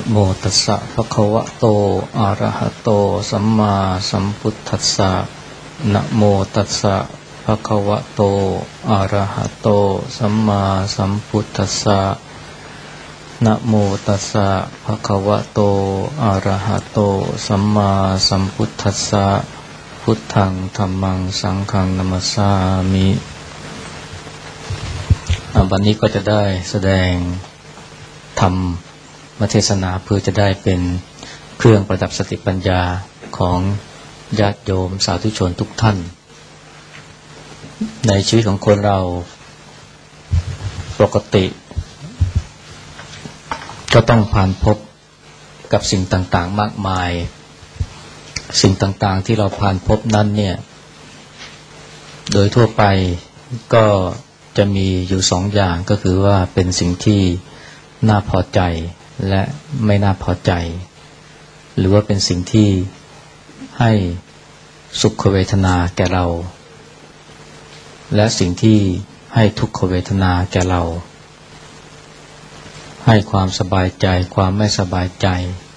โมตัสสะภะคะวะโตอะระหะโตสัมมาสัมพุทธัสสะนะโมตัสสะภะคะวะโตอะระหะโตสัมมาสัมพุทธัสสะนะโมตัสสะภะคะวะโตอะระหะโตสัมมาสัมพุทธัสสะพุทธังธัมมังสังฆังนะมัสสามิวันนี้ก็จะได้แสดงธรรมเทศนาเพื่อจะได้เป็นเครื่องประดับสติปัญญาของญาติโยมสาธุชนทุกท่านในชีวิตของคนเราปกติก็ต้องผ่านพบกับสิ่งต่างๆมากมายสิ่งต่างๆที่เราผ่านพบนั้นเนี่ยโดยทั่วไปก็จะมีอยู่สองอย่างก็คือว่าเป็นสิ่งที่น่าพอใจและไม่น่าพอใจหรือว่าเป็นสิ่งที่ให้สุขเวทนาแก่เราและสิ่งที่ให้ทุกขเวทนาแก่เราให้ความสบายใจความไม่สบายใจ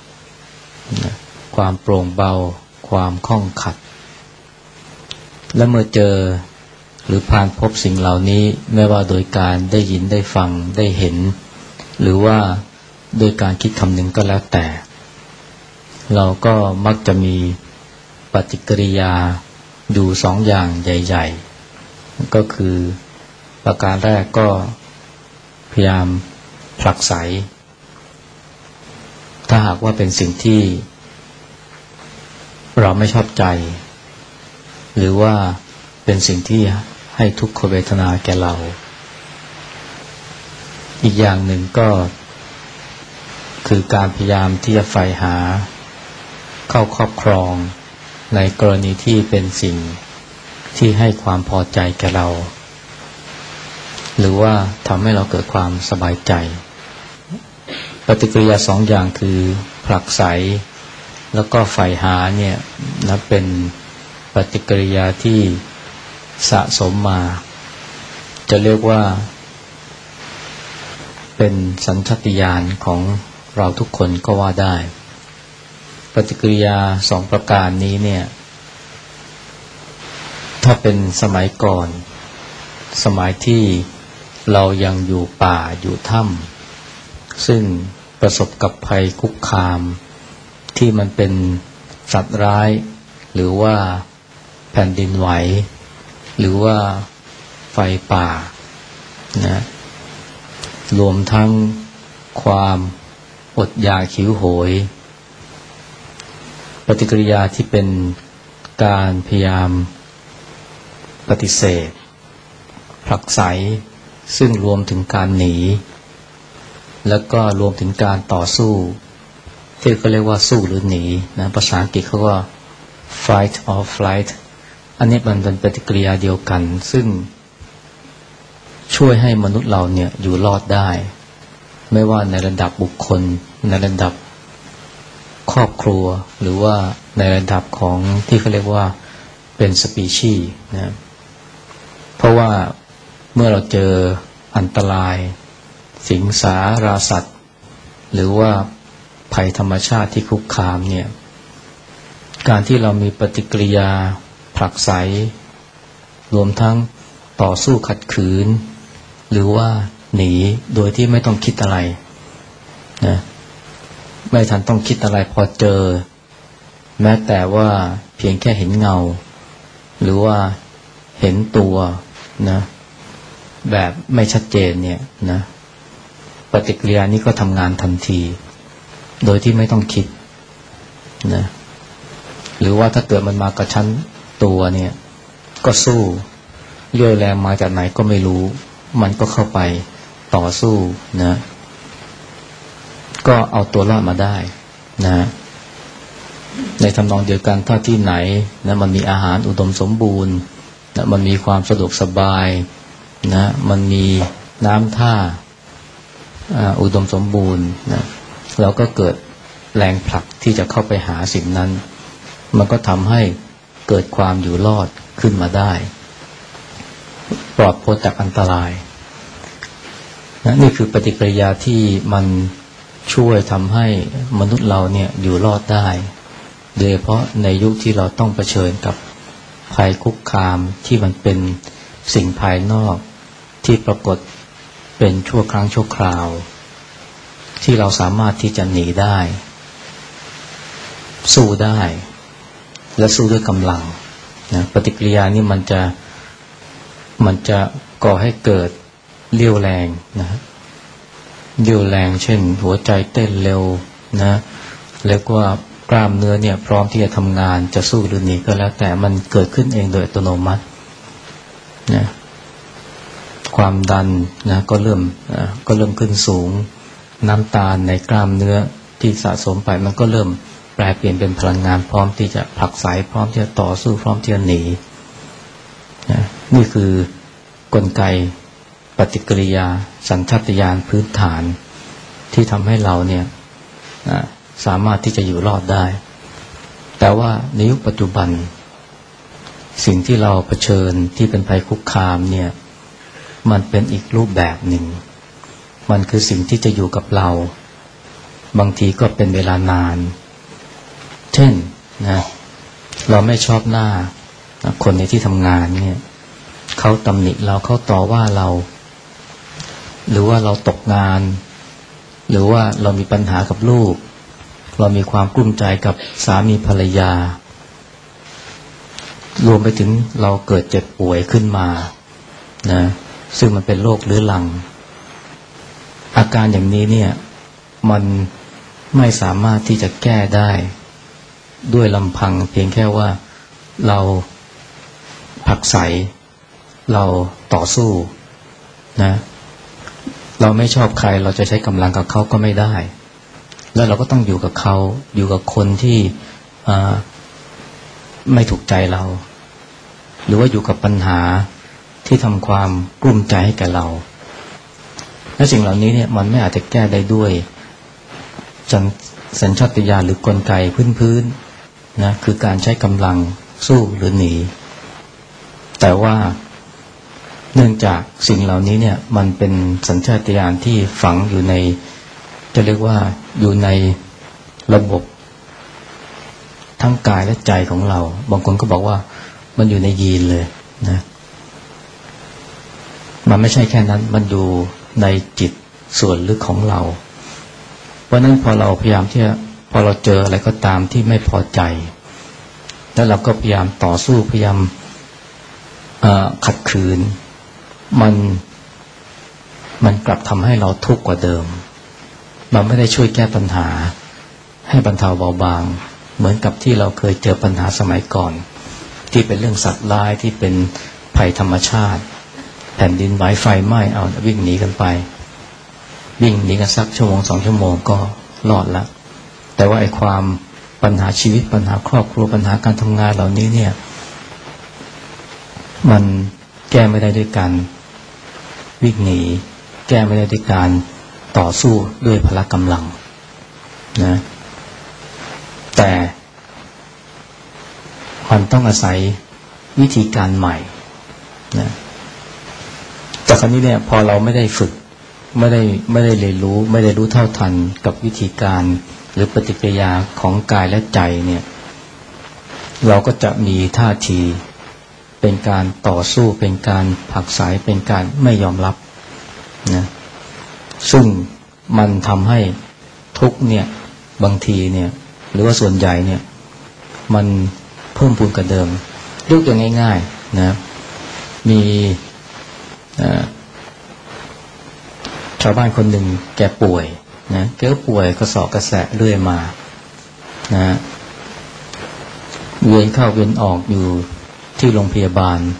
ความโปร่งเบาความคล่องขัดและเมื่อเจอหรือผ่านพบสิ่งเหล่านี้ไม่ว่าโดยการได้ยินได้ฟังได้เห็นหรือว่าโดยการคิดคำนึงก็แล้วแต่เราก็มักจะมีปฏิกิริยาอยู่สองอย่างใหญ่ๆก็คือประการแรกก็พยายามผลักไสถ้าหากว่าเป็นสิ่งที่เราไม่ชอบใจหรือว่าเป็นสิ่งที่ให้ทุกขเวทนาแก่เราอีกอย่างหนึ่งก็คือการพยายามที่จะใฝ่หาเข้าครอบครองในกรณีที่เป็นสิ่งที่ให้ความพอใจแก่เราหรือว่าทำให้เราเกิดความสบายใจปฏิกิริยาสองอย่างคือผลักไสแล้วก็ใฝ่หาเนี่ยนับเป็นปฏิกิริยาที่สะสมมาจะเรียกว่าเป็นสัญชาตญาณของเราทุกคนก็ว่าได้ปฏิกิริยาสองประการนี้เนี่ยถ้าเป็นสมัยก่อนสมัยที่เรายังอยู่ป่าอยู่ถ้ำซึ่งประสบกับภัยคุกคามที่มันเป็นสัตว์ร้ายหรือว่าแผ่นดินไหวหรือว่าไฟป่านะรวมทั้งความอดอยากหิวโหยปฏิกิริยาที่เป็นการพยายามปฏิเสธผลักไสซึ่งรวมถึงการหนีแล้วก็รวมถึงการต่อสู้ที่เขาเรียกว่าสู้หรือหนีนะภาษาอังกฤษเขาว่า fight or flight อันนี้มันเป็นปฏิกิริยาเดียวกันซึ่งช่วยให้มนุษย์เราเนี่ยอยู่รอดได้ไม่ว่าในระดับบุคคลในระดับครอบครัวหรือว่าในระดับของที่เขาเรียกว่าเป็นสปีชีส์นะเพราะว่าเมื่อเราเจออันตรายสิงสาราสัตว์หรือว่าภัยธรรมชาติที่คุกคามเนี่ยการที่เรามีปฏิกิริยาผลักไสรวมทั้งต่อสู้ขัดขืนหรือว่าหนีโดยที่ไม่ต้องคิดอะไรนะไม่ทันต้องคิดอะไรพอเจอแม้แต่ว่าเพียงแค่เห็นเงาหรือว่าเห็นตัวนะแบบไม่ชัดเจนเนี่ยนะปฏิกิริยานี้ก็ทำงานทันทีโดยที่ไม่ต้องคิดนะหรือว่าถ้าเกิดมันมากระชั้นตัวเนี่ยก็สู้เรี่ยวแรงมาจากไหนก็ไม่รู้มันก็เข้าไปต่อสู้นะก็เอาตัวรอดมาได้นะในทำนองเดียวกันถ้าที่ไหนนะมันมีอาหารอุดมสมบูรณ์นะมันมีความสะดวกสบายนะมันมีน้ำท่าอุดมสมบูรณ์นะเราก็เกิดแรงผลักที่จะเข้าไปหาสิ่งนั้นมันก็ทำให้เกิดความอยู่รอดขึ้นมาได้ปลอดพ้นจากอันตรายนะนี่คือปฏิกิริยาที่มันช่วยทำให้มนุษย์เราเนี่ยอยู่รอดได้โดยเฉพาะในยุคที่เราต้องเผชิญกับภัยคุกคามที่มันเป็นสิ่งภายนอกที่ปรากฏเป็นชั่วครั้งชั่วคราวที่เราสามารถที่จะหนีได้สู้ได้และสู้ด้วยกำลังนะปฏิกิริยานี่มันจะก่อให้เกิดเรี่ยวแรงนะเรี่ยวแรงเช่นหัวใจเต้นเร็วนะแล้วก็กล้ามเนื้อเนี่ยพร้อมที่จะทำงานจะสู้หรือหนีก็แล้วแต่มันเกิดขึ้นเองโดยอัตโนมัตินะความดันนะก็เริ่มขึ้นสูงน้ำตาลในกล้ามเนื้อที่สะสมไปมันก็เริ่มแปลเปลี่ยนเป็นพลังงานพร้อมที่จะผลักไสพร้อมที่จะต่อสู้พร้อมที่จะหนีนะนี่คือกลไกปฏิกิริยาสัญชาตญาณพื้นฐานที่ทำให้เราเนี่ยสามารถที่จะอยู่รอดได้แต่ว่าในยุคปัจจุบันสิ่งที่เราเผชิญที่เป็นภัยคุกคามเนี่ยมันเป็นอีกรูปแบบหนึ่งมันคือสิ่งที่จะอยู่กับเราบางทีก็เป็นเวลานานเช่นนะเราไม่ชอบหน้าคนในที่ทำงานเนี่ยเขาตำหนิเราเขาต่อว่าเราหรือว่าเราตกงานหรือว่าเรามีปัญหากับลูกเรามีความกลุ้มใจกับสามีภรรยารวมไปถึงเราเกิดเจ็บป่วยขึ้นมานะซึ่งมันเป็นโรคเรื้อรังอาการอย่างนี้เนี่ยมันไม่สามารถที่จะแก้ได้ด้วยลำพังเพียงแค่ว่าเราผลักไสเราต่อสู้นะเราไม่ชอบใครเราจะใช้กำลังกับเขาก็ไม่ได้แล้วเราก็ต้องอยู่กับเขาอยู่กับคนที่ไม่ถูกใจเราหรือว่าอยู่กับปัญหาที่ทำความกลุ้มใจให้แก่เราและสิ่งเหล่านี้เนี่ยมันไม่อาจจะแก้ได้ด้วยสัญชาตญาณหรือกลไกพื้นๆนะคือการใช้กำลังสู้หรือหนีแต่ว่าเนื่องจากสิ่งเหล่านี้เนี่ยมันเป็นสัญชาตญาณที่ฝังอยู่ในจะเรียกว่าอยู่ในระบบทั้งกายและใจของเราบางคนก็บอกว่ามันอยู่ในยีนเลยนะมันไม่ใช่แค่นั้นมันอยู่ในจิตส่วนลึกของเราเพราะนั้นพอเราพยายามที่พอเราเจออะไรก็ตามที่ไม่พอใจแล้วเราก็พยายามต่อสู้พยายามขัดขืนมันกลับทำให้เราทุกข์กว่าเดิมมันไม่ได้ช่วยแก้ปัญหาให้บรรเทาเบาบางเหมือนกับที่เราเคยเจอปัญหาสมัยก่อนที่เป็นเรื่องสัตว์ร้ายที่เป็นภัยธรรมชาติแผ่นดินไหวไฟไหม้เอาวิ่งหนีกันไปวิ่งหนีกันสักชั่วโมง2 ชั่วโมงก็รอดละแต่ว่าไอ้ความปัญหาชีวิตปัญหาครอบครัวปัญหาการทำงานเหล่านี้เนี่ยมันแก้ไม่ได้ด้วยการวิ่งหนีแก้ไม่ได้ด้วยการต่อสู้ด้วยพละกำลังนะแต่มันต้องอาศัยวิธีการใหม่นะจากครั้นี้เนี่ยพอเราไม่ได้ฝึกไม่ได้เรียนรู้ไม่ได้รู้เท่าทันกับวิธีการหรือปฏิกิริยาของกายและใจเนี่ยเราก็จะมีท่าทีเป็นการต่อสู้เป็นการผลักไสเป็นการไม่ยอมรับนะซึ่งมันทำให้ทุกเนี่ยบางทีเนี่ยหรือว่าส่วนใหญ่เนี่ยมันเพิ่มพูนกว่าเดิมยกตัวง่ายๆนะมีชาวบ้านคนหนึ่งแกป่วยนะแกก็ป่วยกระสอบกระแสะเรื่อยมานะเวียนเข้าเวียนออกอยู่ที่โรงพยาบาล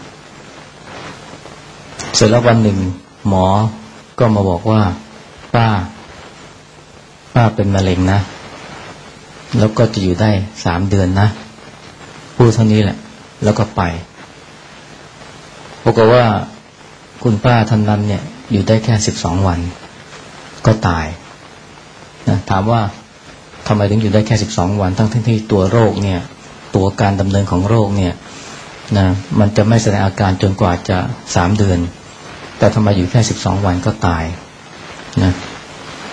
เสร็จแล้ววันหนึ่งหมอก็มาบอกว่าป้าเป็นมะเร็งนะแล้วก็จะอยู่ได้3 เดือนนะพูดเท่านี้แหละแล้วก็ไปบอกว่าคุณป้าท่านนั้นเนี่ยอยู่ได้แค่12 วันก็ตายนะถามว่าทำไมถึงอยู่ได้แค่12 วันทั้งที่ตัวโรคเนี่ยตัวการดำเนินของโรคเนี่ยนะมันจะไม่แสดงอาการจนกว่าจะ3 เดือนแต่ทำไมอยู่แค่12 วันก็ตายนะเป็น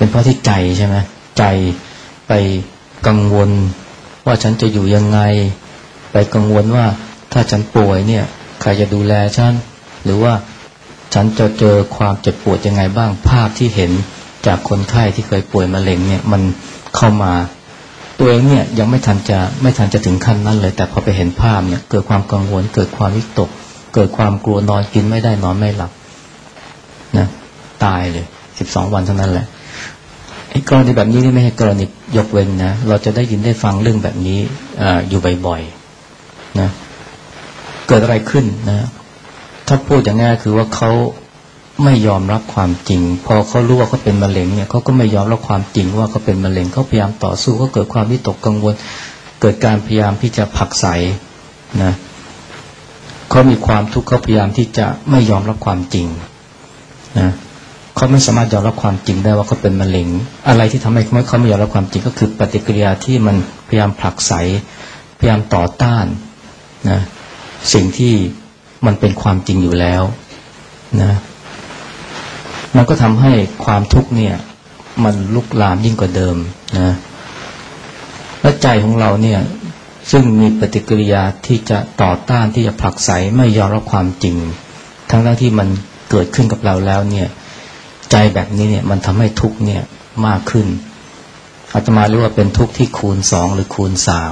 เพราะที่ใจใช่ไหมใจไปกังวลว่าฉันจะอยู่ยังไงไปกังวลว่าถ้าฉันป่วยเนี่ยใครจะดูแลฉันหรือว่าฉันจะเจอความเจ็บปวดยังไงบ้างภาพที่เห็นจากคนไข้ที่เคยป่วยมะเร็งเนี่ยมันเข้ามาตัวเองเนี่ยยังไม่ทันจะถึงขั้นนั้นเลยแต่พอไปเห็นภาพเนี่ยเกิดความกังวลเกิดความวิตกเกิดความกลัวนอนกินไม่ได้นอนไม่หลับนะตายเลย12 วันเท่านั้นแหละไอ้กรณีแบบนี้นี่ไม่ใช่กรณียกเว้นนะเราจะได้ยินได้ฟังเรื่องแบบนี้อยู่บ่อยๆนะเกิดอะไรขึ้นนะถ้าพูดอย่างง่ายคือว่าเขาไม่ยอมรับความจริงพอเขารู้ว่าเขาเป็นมะเร็งเนี่ยเขาก็ไม่ยอมรับความจริงว่าเขาเป็นมะเร็งเขาพยายามต่อสู้เขาเกิดความวิตกกังวลเกิดการพยายามที่จะผลักไสนะเขามีความทุกข์เขาพยายามที่จะไม่ยอมรับความจริงนะเขาไม่สามารถยอมรับความจริงได้ว่าเขาเป็นมะเร็งอะไรที่ทำให้เขาไม่ยอมรับความจริงก็คือปฏิกิริยาที่มันพยายามผลักไสพยายามต่อต้านนะสิ่งที่มันเป็นความจริงอยู่แล้วนะมันก็ทำให้ความทุกข์เนี่ยมันลุกลามยิ่งกว่าเดิมนะและใจของเราเนี่ยซึ่งมีปฏิกิริยาที่จะต่อต้านที่จะผลักไสไม่ยอมรับความจริงทั้งที่มันเกิดขึ้นกับเราแล้วเนี่ยใจแบบนี้เนี่ยมันทำให้ทุกข์เนี่ยมากขึ้นอาตมาเรียกว่าเป็นทุกข์ที่คูณ2หรือคูณ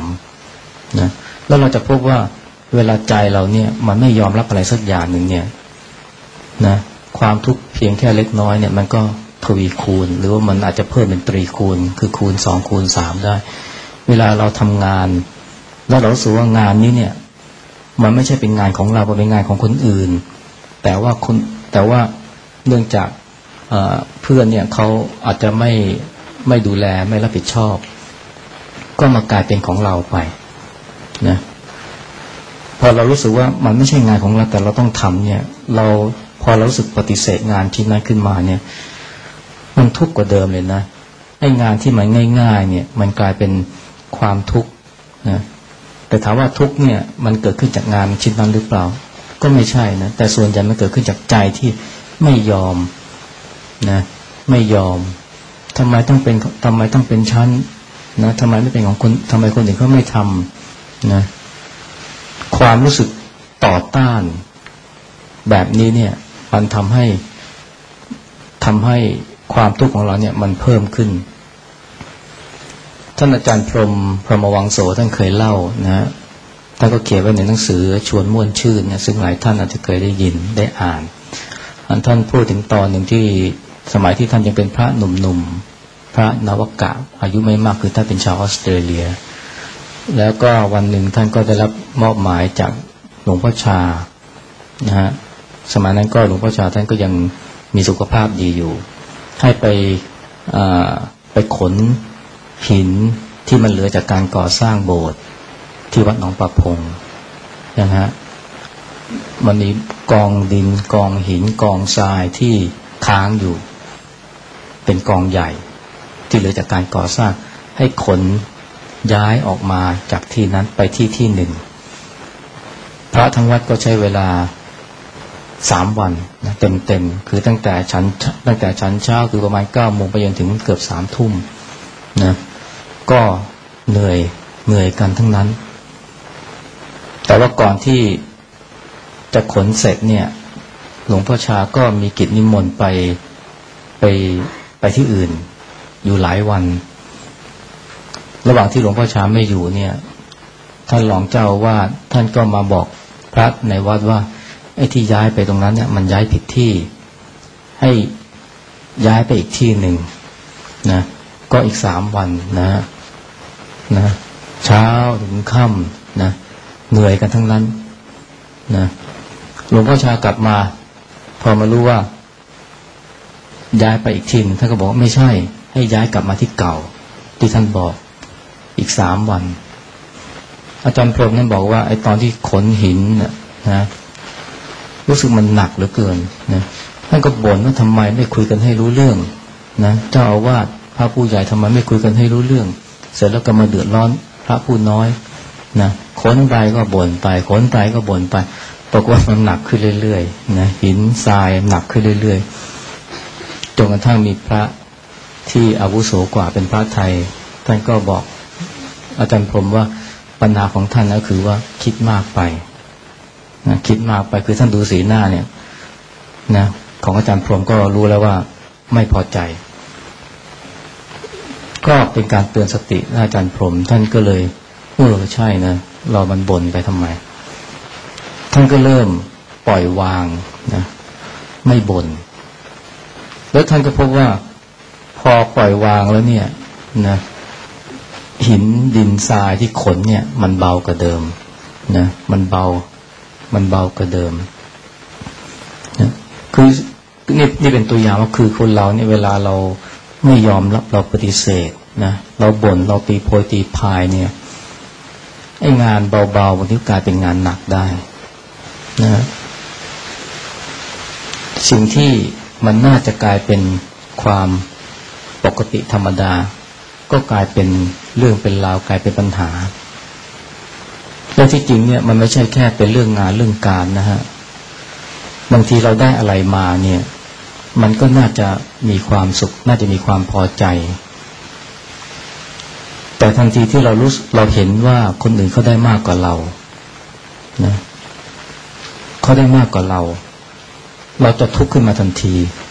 3นะแล้วเราจะพบว่าเวลาใจเราเนี่ยมันไม่ยอมรับอะไรสักอย่างหนึ่งเนี่ยนะความทุกข์เพียงแค่เล็กน้อยเนี่ยมันก็ทวีคูณหรือว่ามันอาจจะเพิ่มเป็นตรีคูณคือคูณ2คูณ3ได้เวลาเราทำงานแล้วเรารู้สึกว่างานนี้เนี่ยมันไม่ใช่เป็นงานของเราเป็นงานของคนอื่นแต่ว่าเนื่องจากเพื่อนเนี่ยเขาอาจจะไม่ดูแลไม่รับผิดชอบก็มากลายเป็นของเราไปนะพอเรารู้สึกว่ามันไม่ใช่งานของเราแต่เราต้องทำเนี่ยพอเรารู้สึกปฏิเสธงานที่นั้นขึ้นมาเนี่ยมันทุกข์กว่าเดิมเลยนะไอ้งานที่มันง่ายๆเนี่ยมันกลายเป็นความทุกข์นะแต่ถามว่าทุกข์เนี่ยมันเกิดขึ้นจากงานชิ้นนั้นหรือเปล่าก็ไม่ใช่นะแต่ส่วนใหญ่มันเกิดขึ้นจากใจที่ไม่ยอมนะไม่ยอมทำไมต้องเป็นชั้นนะทำไมไม่เป็นของคนทำไมคนอื่นเขาไม่ทำนะความรู้สึกต่อต้านแบบนี้เนี่ยมันทำให้ความทุกข์ของเราเนี่ยมันเพิ่มขึ้นท่านอาจารย์พรหมวังโสท่านเคยเล่านะท่านก็เขียนไว้ในหนังสือชวนม่วนชื่นเนี่ยซึ่งหลายท่านอาจจะเคยได้ยินได้อ่านท่านพูดถึงตอนหนึ่งที่สมัยที่ท่านยังเป็นพระหนุ่มๆพระนวกะอายุไม่มากคือท่านเป็นชาวออสเตรเลียแล้วก็วันหนึ่งท่านก็ได้รับมอบหมายจากหลวงพ่อชานะฮะสมัยนั้นก็หลวงพ่อชาท่านก็ยังมีสุขภาพดีอยู่ให้ไปขนหินที่มันเหลือจากการก่อสร้างโบสถ์ที่วัดหนองประพงนะฮะมันมีกองดินกองหินกองทรายที่ค้างอยู่เป็นกองใหญ่ที่เหลือจากการก่อสร้างให้ขนย้ายออกมาจากที่นั้นไปที่หนึ่งพระทั้งวัดก็ใช้เวลา3 วันนะเต็มคือตั้งแต่ชั้นเช้าคือประมาณ 9 โมงไปจนถึงเกือบ 3 ทุ่มนะก็เหนื่อยกันทั้งนั้นแต่ว่าก่อนที่จะขนเสร็จเนี่ยหลวงพ่อชาก็มีกิจนิมนต์ไปที่อื่นอยู่หลายวันระหว่างที่หลวงพ่อชาไม่อยู่เนี่ยท่านรองเจ้าอาวาสท่านก็มาบอกพระในวัดว่าไอ้ที่ย้ายไปตรงนั้นเนี่ยมันย้ายผิดที่ให้ย้ายไปอีกที่หนึ่งนะก็อีก3 วันนะเช้าถึงค่ำนะเหนื่อยกันทั้งนั้นนะหลวงพ่อชากลับมาพอมารู้ว่าย้ายไปอีกที่นึงท่านก็บอกว่าไม่ใช่ให้ย้ายกลับมาที่เก่าที่ท่านบอกอีก3 วันอาจารย์พรหมนั้นบอกว่าไอ้ตอนที่ขนหินนะรู้สึกมันหนักเหลือเกินนะท่านก็บ่นว่าทำไมไม่คุยกันให้รู้เรื่องนะเจ้าอาวาสพระผู้ใหญ่ทำไมไม่คุยกันให้รู้เรื่องเสร็จแล้วก็มาเดือดร้อนพระผู้น้อยนะขนไปก็บ่นไปขนไปก็บ่นไปปรากฏว่ามันหนักขึ้นเรื่อยๆนะหินทรายหนักขึ้นเรื่อยๆจนกระทั่งมีพระที่อาวุโสกว่าเป็นพระไทยท่านก็บอกอาจารย์พรหมว่าปัญหาของท่านก็คือว่าคิดมากไปนะคิดมากไปคือท่านดูสีหน้าเนี่ยนะของอาจารย์พรหมก็รู้แล้วว่าไม่พอใจก็เป็นการเตือนสติอาจารย์พรหมท่านก็เลยใช่นะเรามันบ่นไปทำไมท่านก็เริ่มปล่อยวางนะไม่บ่นแล้วท่านก็พบว่าพอปล่อยวางแล้วเนี่ยนะหินดินทรายที่ขนเนี่ยมันเบากว่าเดิมนะมันเบากว่าเดิมนะคือนี่เป็นตัวอย่างว่าคือคนเราเนี่ยเวลาเราไม่ยอมรับเราปฏิเสธนะเราบ่นเราตีโพยตีพายเนี่ยไอ้งานเบาๆบางทีกลายเป็นงานหนักได้นะสิ่งที่มันน่าจะกลายเป็นความปกติธรรมดาก็กลายเป็นเรื่องเป็นราวกลายเป็นปัญหาและที่จริงเนี่ยมันไม่ใช่แค่เป็นเรื่องงานเรื่องการนะฮะบางทีเราได้อะไรมาเนี่ยมันก็น่าจะมีความสุขน่าจะมีความพอใจแต่ทันทีที่เราเห็นว่าคนอื่นเขาได้มากกว่าเรานะเขาได้มากกว่าเราจะทุกข์ขึ้นมาทันที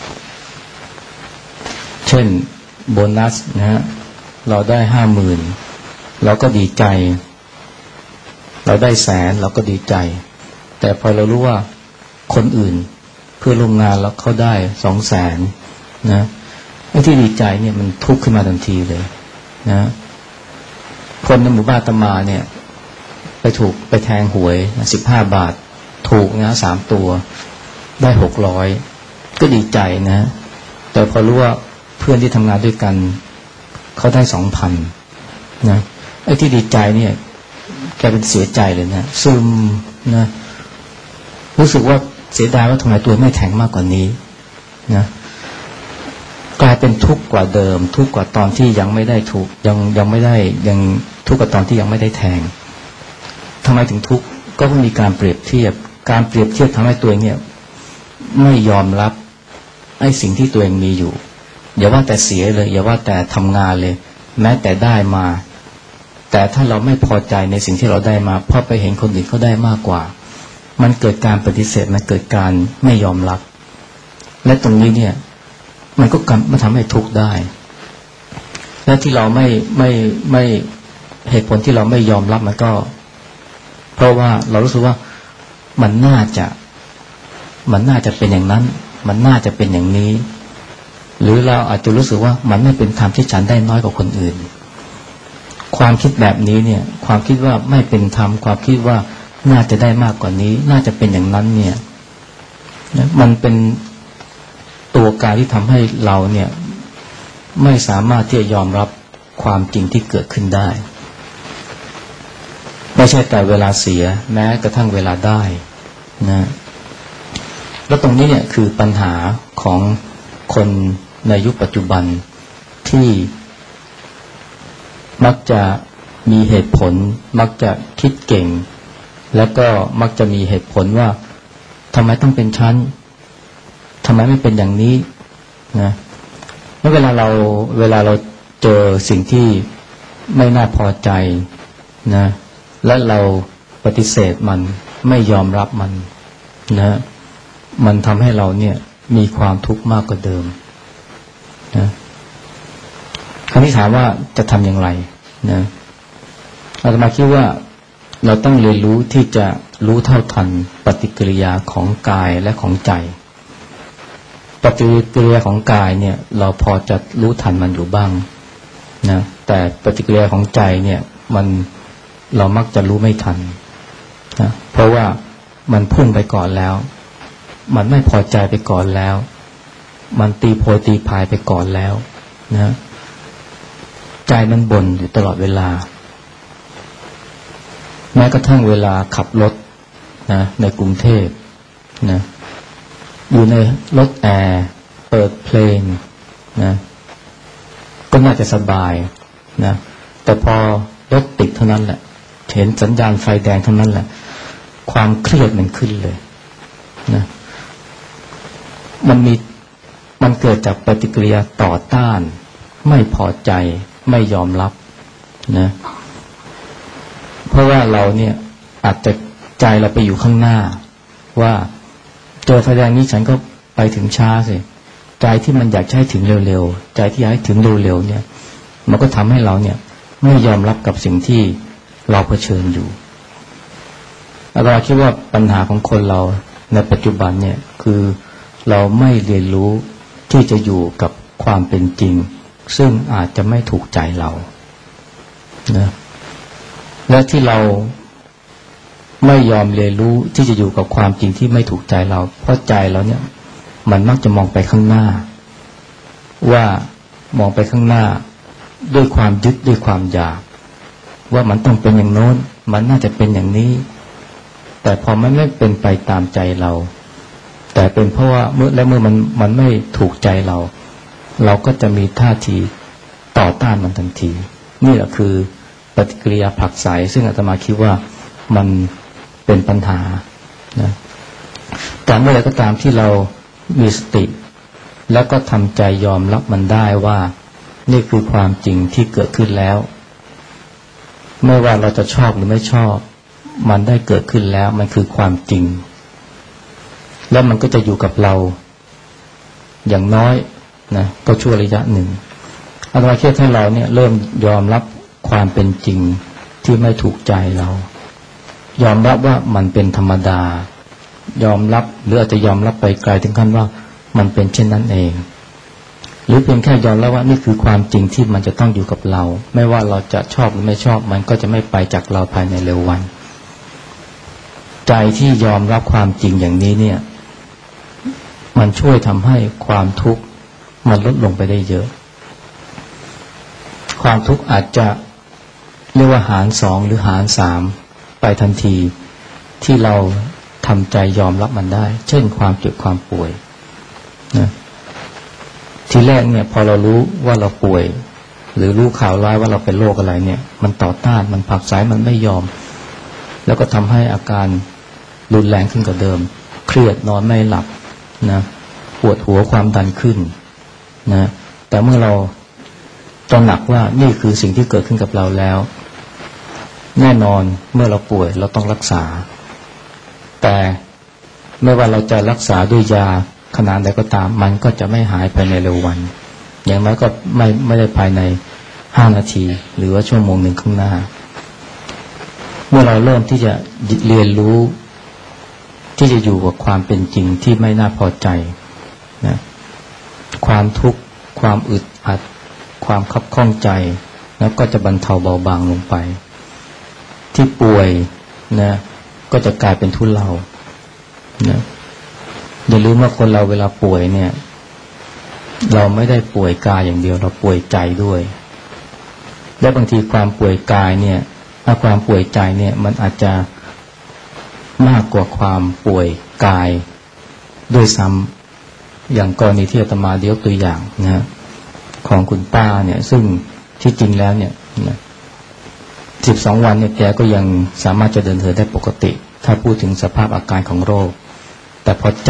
เช่นโบนัสนะฮะเราได้ 50,000 เราก็ดีใจเราได้100,000เราก็ดีใจแต่พอเรารู้ว่าคนอื่นเพื่อร่วมงานแล้วเขาได้ 200,000 นะไอ้ที่ดีใจเนี่ยมันทุกข์ขึ้นมาทันทีเลยนะคนในหมู่บ้านอาตมาเนี่ยไปแทงหวย15 บาทถูกนะ3 ตัวได้600ก็ดีใจนะแต่พอรู้ว่าเพื่อนที่ทำงานด้วยกันเขาได้ 2,000 นะไอ้ที่ดีใจเนี่ยแกเป็นเสียใจเลยนะซึมนะรู้สึกว่าเสียดายว่าทำไมตัวไม่แข็งมากกว่านี้นะกลายเป็นทุกข์กว่าเดิมทุกข์กว่าตอนที่ยังไม่ได้ถูกยังไม่ได้ยังทุกข์กว่าตอนที่ยังไม่ได้แทงทำไมถึงทุกข์ก็เพราะมีการเปรียบเทียบทำให้ตัวเองเนี่ยไม่ยอมรับไอ้สิ่งที่ตัวเองมีอยู่อย่าว่าแต่เสียเลยอย่าว่าแต่ทำงานเลยแม้แต่ได้มาแต่ถ้าเราไม่พอใจในสิ่งที่เราได้มาเพราะไปเห็นคนอื่นเขาได้มากกว่ามันเกิดการปฏิเสธมันเกิดการไม่ยอมรับและตรงนี้เนี่ยมันก็มาทำให้ทุกข์ได้และที่เราไม่เหตุผลที่เราไม่ยอมรับมันก็เพราะว่าเรารู้สึกว่ามันน่าจะเป็นอย่างนั้นมันน่าจะเป็นอย่างนี้หรือเราอาจจะรู้สึกว่ามันไม่เป็นธรรมที่ฉันได้น้อยกว่าคนอื่นความคิดแบบนี้เนี่ยความคิดว่าไม่เป็นธรรมความคิดว่าน่าจะได้มากกว่านี้น่าจะเป็นอย่างนั้นเนี่ยมันเป็นตัวการที่ทำให้เราเนี่ยไม่สามารถที่จะยอมรับความจริงที่เกิดขึ้นได้ไม่ใช่แต่เวลาเสียแม้กระทั่งเวลาได้นะแล้วตรงนี้เนี่ยคือปัญหาของคนในยุคปัจจุบันที่มักจะมีเหตุผลมักจะคิดเก่งแล้วก็มักจะมีเหตุผลว่าทำไมต้องเป็นชั้นทำไมไม่เป็นอย่างนี้นะเมื่อเวลาเราเจอสิ่งที่ไม่น่าพอใจนะและเราปฏิเสธมันไม่ยอมรับมันนะมันทำให้เราเนี่ยมีความทุกข์มากกว่าเดิมนะคราวนี้ถามว่าจะทำอย่างไรนะอาตมาคิดว่าเราต้องเรียนรู้ที่จะรู้เท่าทันปฏิกิริยาของกายและของใจปฏิกิริยาของกายเนี่ยเราพอจะรู้ทันมันอยู่บ้างนะแต่ปฏิกิริยาของใจเนี่ยเรามักจะรู้ไม่ทันนะเพราะว่ามันพุ่งไปก่อนแล้วมันไม่พอใจไปก่อนแล้วมันตีโพยตีพายไปก่อนแล้วนะใจมันบ่นอยู่ตลอดเวลาแม้กระทั่งเวลาขับรถนะในกรุงเทพนะอยู่ในรถแอร์เปิดเพลงนะก็น่าจะสบายนะแต่พอรถติดเท่านั้นแหละเห็นสัญญาณไฟแดงเท่านั้นแหละความเครียดมันขึ้นเลยนะมันเกิดจากปฏิกิริยาต่อต้านไม่พอใจไม่ยอมรับนะเพราะว่าเราเนี่ยอาจจะใจเราไปอยู่ข้างหน้าว่าเจอไฟแดงนี้ฉันก็ไปถึงช้าสิใจที่มันอยากให้ถึงเร็วๆใจที่อยากให้ถึงเร็วๆเนี่ยมันก็ทำให้เราเนี่ยไม่ยอมรับกับสิ่งที่เราเผชิญอยู่เราคิดว่าปัญหาของคนเราในปัจจุบันเนี่ยคือเราไม่เรียนรู้ที่จะอยู่กับความเป็นจริงซึ่งอาจจะไม่ถูกใจเรานะและที่เราไม่ยอมเรียนรู้ที่จะอยู่กับความจริงที่ไม่ถูกใจเราเพราะใจเราเนี่ยมันมักจะมองไปข้างหน้าว่ามองไปข้างหน้าด้วยความยึดด้วยความอยากว่ามันต้องเป็นอย่างโน้นมันน่าจะเป็นอย่างนี้แต่พอมันไม่เป็นไปตามใจเราแต่เป็นเพราะว่าเมื่อมันไม่ถูกใจเราก็จะมีท่าทีต่อต้านมันทันทีนี่แหละคือปฏิกิริยาผลักไสซึ่งอาตมาคิดว่ามันเป็นปัญหานะแต่เมื่อไรก็ตามที่เรามีสติแล้วก็ทำใจยอมรับมันได้ว่านี่คือความจริงที่เกิดขึ้นแล้วไม่ว่าเราจะชอบหรือไม่ชอบมันได้เกิดขึ้นแล้วมันคือความจริงแล้วมันก็จะอยู่กับเราอย่างน้อยนะก็ชั่วระยะหนึ่งอาตมาคิดให้เราเนี่ยเริ่มยอมรับความเป็นจริงที่ไม่ถูกใจเรายอมรับว่ามันเป็นธรรมดายอมรับหรืออาจจะยอมรับไปไกลถึงขั้นว่ามันเป็นเช่นนั้นเองหรือเพียงแค่ยอมรับว่านี่คือความจริงที่มันจะต้องอยู่กับเราไม่ว่าเราจะชอบหรือไม่ชอบมันก็จะไม่ไปจากเราภายในเร็ววันใจที่ยอมรับความจริงอย่างนี้เนี่ยมันช่วยทำให้ความทุกข์มันลดลงไปได้เยอะความทุกข์อาจจะเรียกว่าหาร2หรือหาร3ไปทันทีที่เราทำใจยอมรับมันได้เช่นความเจ็บความป่วยนะทีแรกเนี่ยพอเรารู้ว่าเราป่วยหรือรู้ข่าวร้ายว่าเราเป็นโรคอะไรเนี่ยมันต่อต้านมันผลักไสมันไม่ยอมแล้วก็ทำให้อาการรุนแรงขึ้นกว่าเดิมเครียดนอนไม่หลับนะปวดหัวความดันขึ้นนะแต่เมื่อเราตระหนักว่านี่คือสิ่งที่เกิดขึ้นกับเราแล้วแน่นอนเมื่อเราป่วยเราต้องรักษาแต่ไม่ว่าเราจะรักษาด้วยยาขนาดใดก็ตามมันก็จะไม่หายภายในเร็ววันอย่างน้อยก็ไม่ได้ภายใน5 นาทีหรือว่าชั่วโมงหนึ่งข้างหน้าเมื่อเราเริ่มที่จะเรียนรู้ที่จะอยู่กับความเป็นจริงที่ไม่น่าพอใจนะความทุกข์ความอึดอัดความคับข้องใจแล้วก็จะบรรเทาเบาบางลงไปที่ป่วยนะก็จะกลายเป็นทุเลานะอย่าลืมว่าคนเราเวลาป่วยเนี่ยเราไม่ได้ป่วยกายอย่างเดียวเราป่วยใจด้วยและบางทีความป่วยกายเนี่ยถ้าความป่วยใจเนี่ยมันอาจจะมากกว่าความป่วยกายด้วยซ้ำอย่างกรณีที่อาตมายกตัวอย่างนะของคุณป้าเนี่ยซึ่งที่จริงแล้วเนี่ย12 วันเนี่ยแกก็ยังสามารถจะเดินเหินได้ปกติถ้าพูดถึงสภาพอาการของโรคแต่พอใจ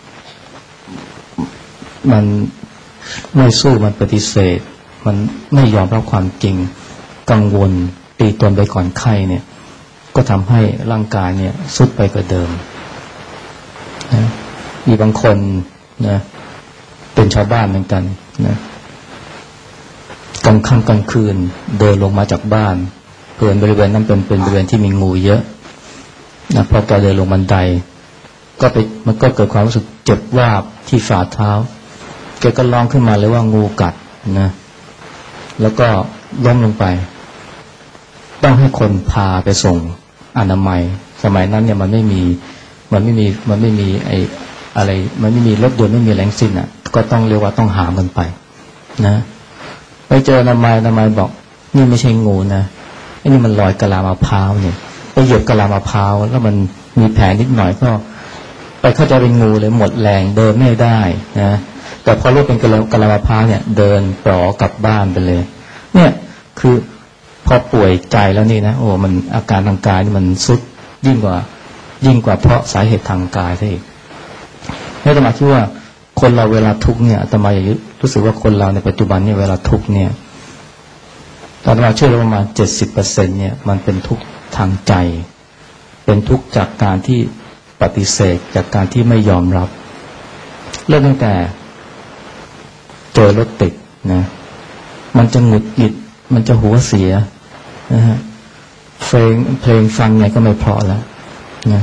มันไม่สู้มันปฏิเสธมันไม่ยอมรับความจริงกังวลตีตนไปก่อนไข้เนี่ยก็ทำให้ร่างกายเนี่ยทรุดไปกว่าเดิมนะมีบางคนนะเป็นชาวบ้านเหมือนกันนะกลางค่ำกลางคืนเดินลงมาจากบ้านเพื่อนบริเวณนั้นเป็นบริเวณที่มีงูเยอะนะพอแกเดินลงบันไดมันก็เกิดความรู้สึกเจ็บวาบที่ฝ่าเท้าแกก็ร้องขึ้นมาเลยว่างูกัดนะแล้วก็ล้มลงไปต้องให้คนพาไปส่งอนามัยสมัยนั้นเนี่ยมันไม่มีไอ้อะไรมันไม่มีรถยนต์ไม่มีแรงสิ้นอ่ะก็ต้องเรียกว่าต้องหามันไปนะไปเจออนามัยบอกนี่ไม่ใช่งูนะไอ้นี่มันรอยกะลามะพร้าวเนี่ยไปเหยียบกะลามะพร้าวแล้วมันมีแผลนิดหน่อยก็ไปเข้าใจเป็นงูเลยหมดแรงเดินไม่ได้นะแต่พอรู้เป็นกะลามะพร้าวเนี่ยเดินปลอกลับบ้านไปเลยเนี่ยคือพอป่วยใจแล้วนี่นะโอ้มันอาการทางกายนี่มันสุดยิ่งกว่าเพราะสาเหตุทางกายซะอีกนี่จะมาคิดว่าคนเราเวลาทุกข์เนี่ยอาตมารู้สึกว่าคนเราในปัจจุบันเนี่ยเวลาทุกข์เนี่ยอาตมาเชื่อว่าประมาณ 70% เนี่ยมันเป็นทุกข์ทางใจเป็นทุกข์จากการที่ปฏิเสธจากการที่ไม่ยอมรับเริ่มตั้งแต่เจอรถติดนะมันจะหงุดหงิดมันจะหัวเสียนะฮะเพลงฟังไงก็ไม่เพราะแล้วนะ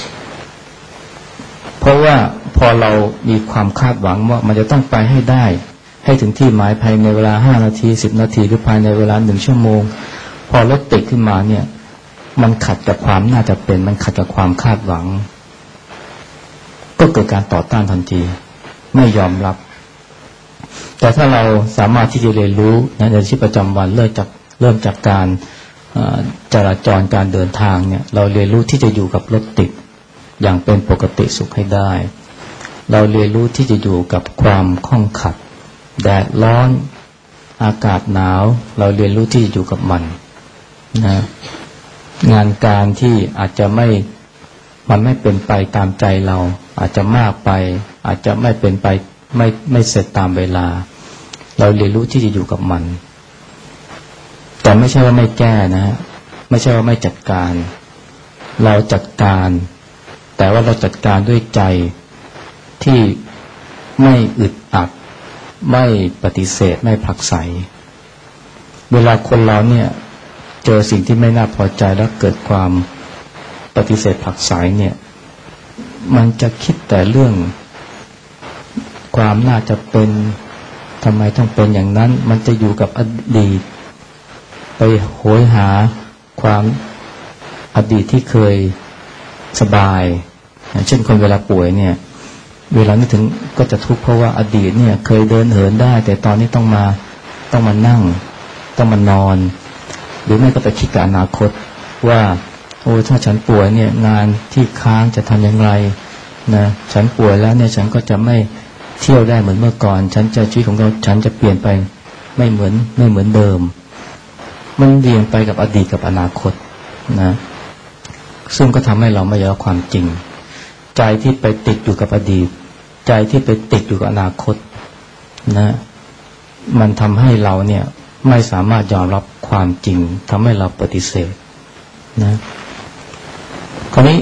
เพราะว่าพอเรามีความคาดหวังว่ามันจะต้องไปให้ได้ให้ถึงที่หมายภายในเวลา5 นาที10 นาทีหรือภายในเวลา1 ชั่วโมงพอรถติดขึ้นมาเนี่ยมันขัดกับความน่าจะเป็นมันขัดกับความคาดหวังก็เกิดการต่อต้านทันทีไม่ยอมรับแต่ถ้าเราสามารถที่จะเรียนรู้ในชีวิตประจำวันเริ่มจากการจราจรการเดินทางเนี่ยเราเรียนรู้ที่จะอยู่กับรถติดอย่างเป็นปกติสุขให้ได้เราเรียนรู้ที่จะอยู่กับความข้องขัดแดดร้อนอากาศหนาวเราเรียนรู้ที่จะอยู่กับมันนะงานการที่อาจจะมันไม่เป็นไปตามใจเราอาจจะมากไปอาจจะไม่เป็นไปไม่เสร็จตามเวลาเราเรียนรู้ที่จะอยู่กับมันแต่ไม่ใช่ว่าไม่แก้นะฮะไม่ใช่ว่าไม่จัดการเราจัดการแต่ว่าเราจัดการด้วยใจที่ไม่อึดอัดไม่ปฏิเสธไม่ผลักไสเวลาคนเราเนี่ยเจอสิ่งที่ไม่น่าพอใจแล้วเกิดความปฏิเสธผลักไสเนี่ยมันจะคิดแต่เรื่องความน่าจะเป็นทำไมต้องเป็นอย่างนั้นมันจะอยู่กับอดีตไปโหยหาความอดีตที่เคยสบายเช่นคนเวลาป่วยเนี่ยเวลานึกถึงก็จะทุกข์เพราะว่าอดีตเนี่ยเคยเดินเหินได้แต่ตอนนี้ต้องมานั่งต้องมานอนหรือไม่ก็ไปคิดกับอนาคตว่าโอ้ถ้าฉันป่วยเนี่ยงานที่ค้างจะทำอย่างไรนะฉันป่วยแล้วเนี่ยฉันก็จะไม่เที่ยวได้เหมือนเมื่อก่อนชีวิตของฉันจะเปลี่ยนไปไม่เหมือนเดิมมันเรียงไปกับอดีตกับอนาคตนะซึ่งก็ทำให้เราไม่ยอมรับความจริงใจที่ไปติดอยู่กับอดีตใจที่ไปติดอยู่กับอนาคตนะมันทำให้เราเนี่ยไม่สามารถยอมรับความจริงทำให้เราปฏิเสธนะคราวนี้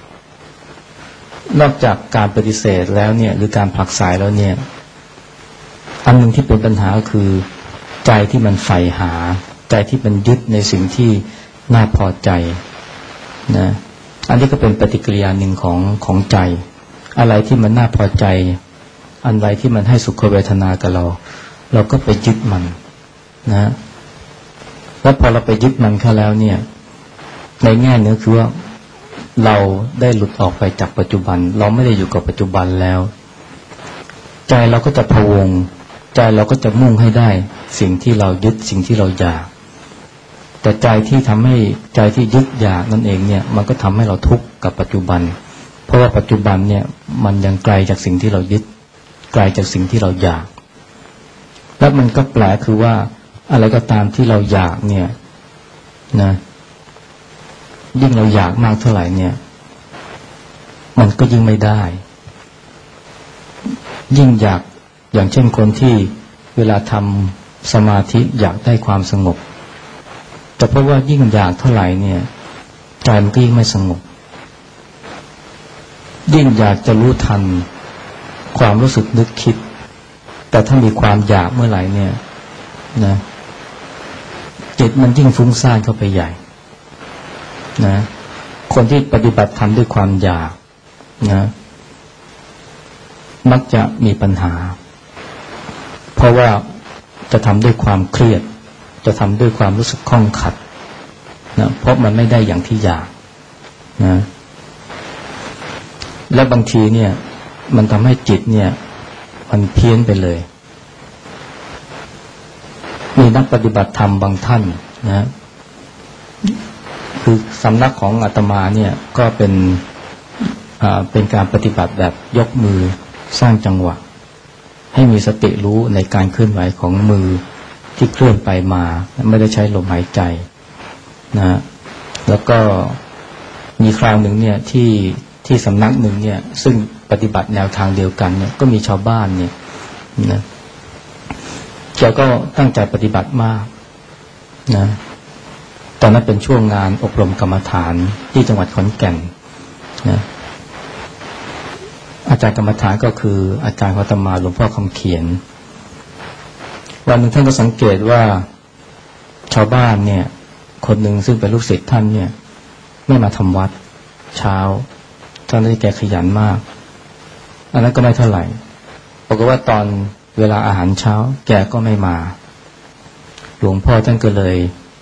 นอกจากการปฏิเสธแล้วเนี่ยหรือการผลักไสแล้วเนี่ยอันหนึ่งที่เป็นปัญหาก็คือใจที่มันใฝ่หาใจที่มันยึดในสิ่งที่น่าพอใจนะอันนี้ก็เป็นปฏิกิริยาหนึ่งของใจอะไรที่มันน่าพอใจอันใดที่มันให้สุขเวทนากับเราก็ไปยึดมันนะแล้วพอเราไปยึดมันเข้าแล้วเนี่ยในแง่นึงคือว่าเราได้หลุดออกไปจากปัจจุบันเราไม่ได้อยู่กับปัจจุบันแล้วใจเราก็จะพะวงใจเราก็จะมุ่งให้ได้สิ่งที่เรายึดสิ่งที่เราอยากแต่ใจที่ยึดอยากนั่นเองเนี่ยมันก็ทำให้เราทุกข์กับปัจจุบันเพราะว่าปัจจุบันเนี่ยมันยังไกลจากสิ่งที่เรายึดไกลจากสิ่งที่เราอยากแล้วมันก็แปลคือว่าอะไรก็ตามที่เราอยากเนี่ยนะยิ่งเราอยากมากเท่าไหร่เนี่ยมันก็ยิ่งไม่ได้ยิ่งอยากอย่างเช่นคนที่เวลาทำสมาธิอยากได้ความสงบแต่เพราะว่ายิ่งอยากเท่าไหร่เนี่ยใจมันก็ยิ่งไม่สงบยิ่งอยากจะรู้ทันความรู้สึกนึกคิดแต่ถ้ามีความอยากเมื่อไหร่เนี่ยนะจิตมันยิ่งฟุ้งซ่านเข้าไปใหญ่นะคนที่ปฏิบัติธรรมด้วยความอยากนะมักจะมีปัญหาเพราะว่าจะทำด้วยความเครียดจะทำด้วยความรู้สึกข้องขัดนะเพราะมันไม่ได้อย่างที่อยากนะและบางทีเนี่ยมันทำให้จิตเนี่ยมันเพี้ยนไปเลยมีนักปฏิบัติธรรมบางท่านนะคือสำนักของอาตมาเนี่ยก็เป็นการปฏิบัติแบบยกมือสร้างจังหวะให้มีสติรู้ในการเคลื่อนไหวของมือที่เคลื่อนไปมาไม่ได้ใช้ลมหายใจนะแล้วก็มีคราวหนึ่งเนี่ยที่สำนักหนึ่งเนี่ยซึ่งปฏิบัติแนวทางเดียวกันเนี่ยก็มีชาวบ้านเนี่ยนะแกก็ตั้งใจปฏิบัติมากนะตอนนั้นเป็นช่วงงานอบรมกรรมฐานที่จังหวัดขอนแก่นนะอาจารย์กรรมฐานก็คืออาจารย์อาตมาหลวงพ่อคำเขียนวันหนึ่งท่านก็สังเกตว่าชาวบ้านเนี่ยคนหนึ่งซึ่งเป็นลูกศิษย์ท่านเนี่ยไม่มาทำวัดเช้าท่านได้แกขยันมากอันนั้นก็ไม่เท่าไหร่บอกว่าตอนเวลาอาหารเช้าแกก็ไม่มาหลวงพ่อท่านก็เลย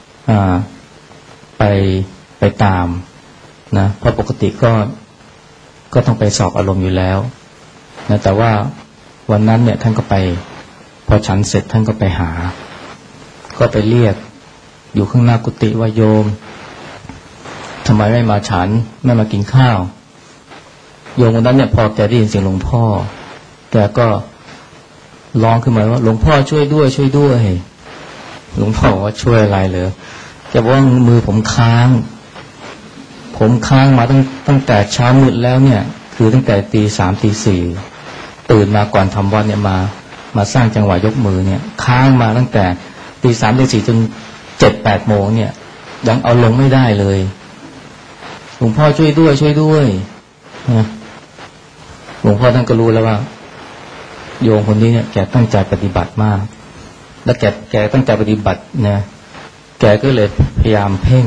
ไปตามนะเพราะปกติก็ต้องไปสอบอารมณ์อยู่แล้วนะแต่ว่าวันนั้นเนี่ยท่านก็ไปพอฉันเสร็จท่านก็ไปหาก็ไปเรียกอยู่ข้างหน้ากุฏิว่าโยมทำไมไม่มาฉันไม่มากินข้าวโยมคนนั้นเนี่ยพอแกได้ยินเสียงหลวงพ่อแกก็ร้องขึ้นมาว่าหลวงพ่อช่วยด้วยช่วยด้วยหลวงพ่อว่าช่วยอะไรเหรอแกบอกว่ามือผมค้างมาตั้งแต่เช้ามืดแล้วเนี่ยคือตั้งแต่ตี 3 ตี 4ตื่นมาก่อนทำวัดเนี่ยมาสร้างจังหวะยกมือเนี่ยค้างมาตั้งแต่ตี 3 ตี 4จน 7-8 โมงเนี่ยยังเอาลงไม่ได้เลยหลวงพ่อช่วยด้วยช่วยด้วยนะหลวงพ่อท่านก็รู้แล้วว่าโยมคนนี้เนี่ยแกตั้งใจปฏิบัติมากแล้วแกตั้งใจปฏิบัตินะแกก็เลยพยายามเพ่ง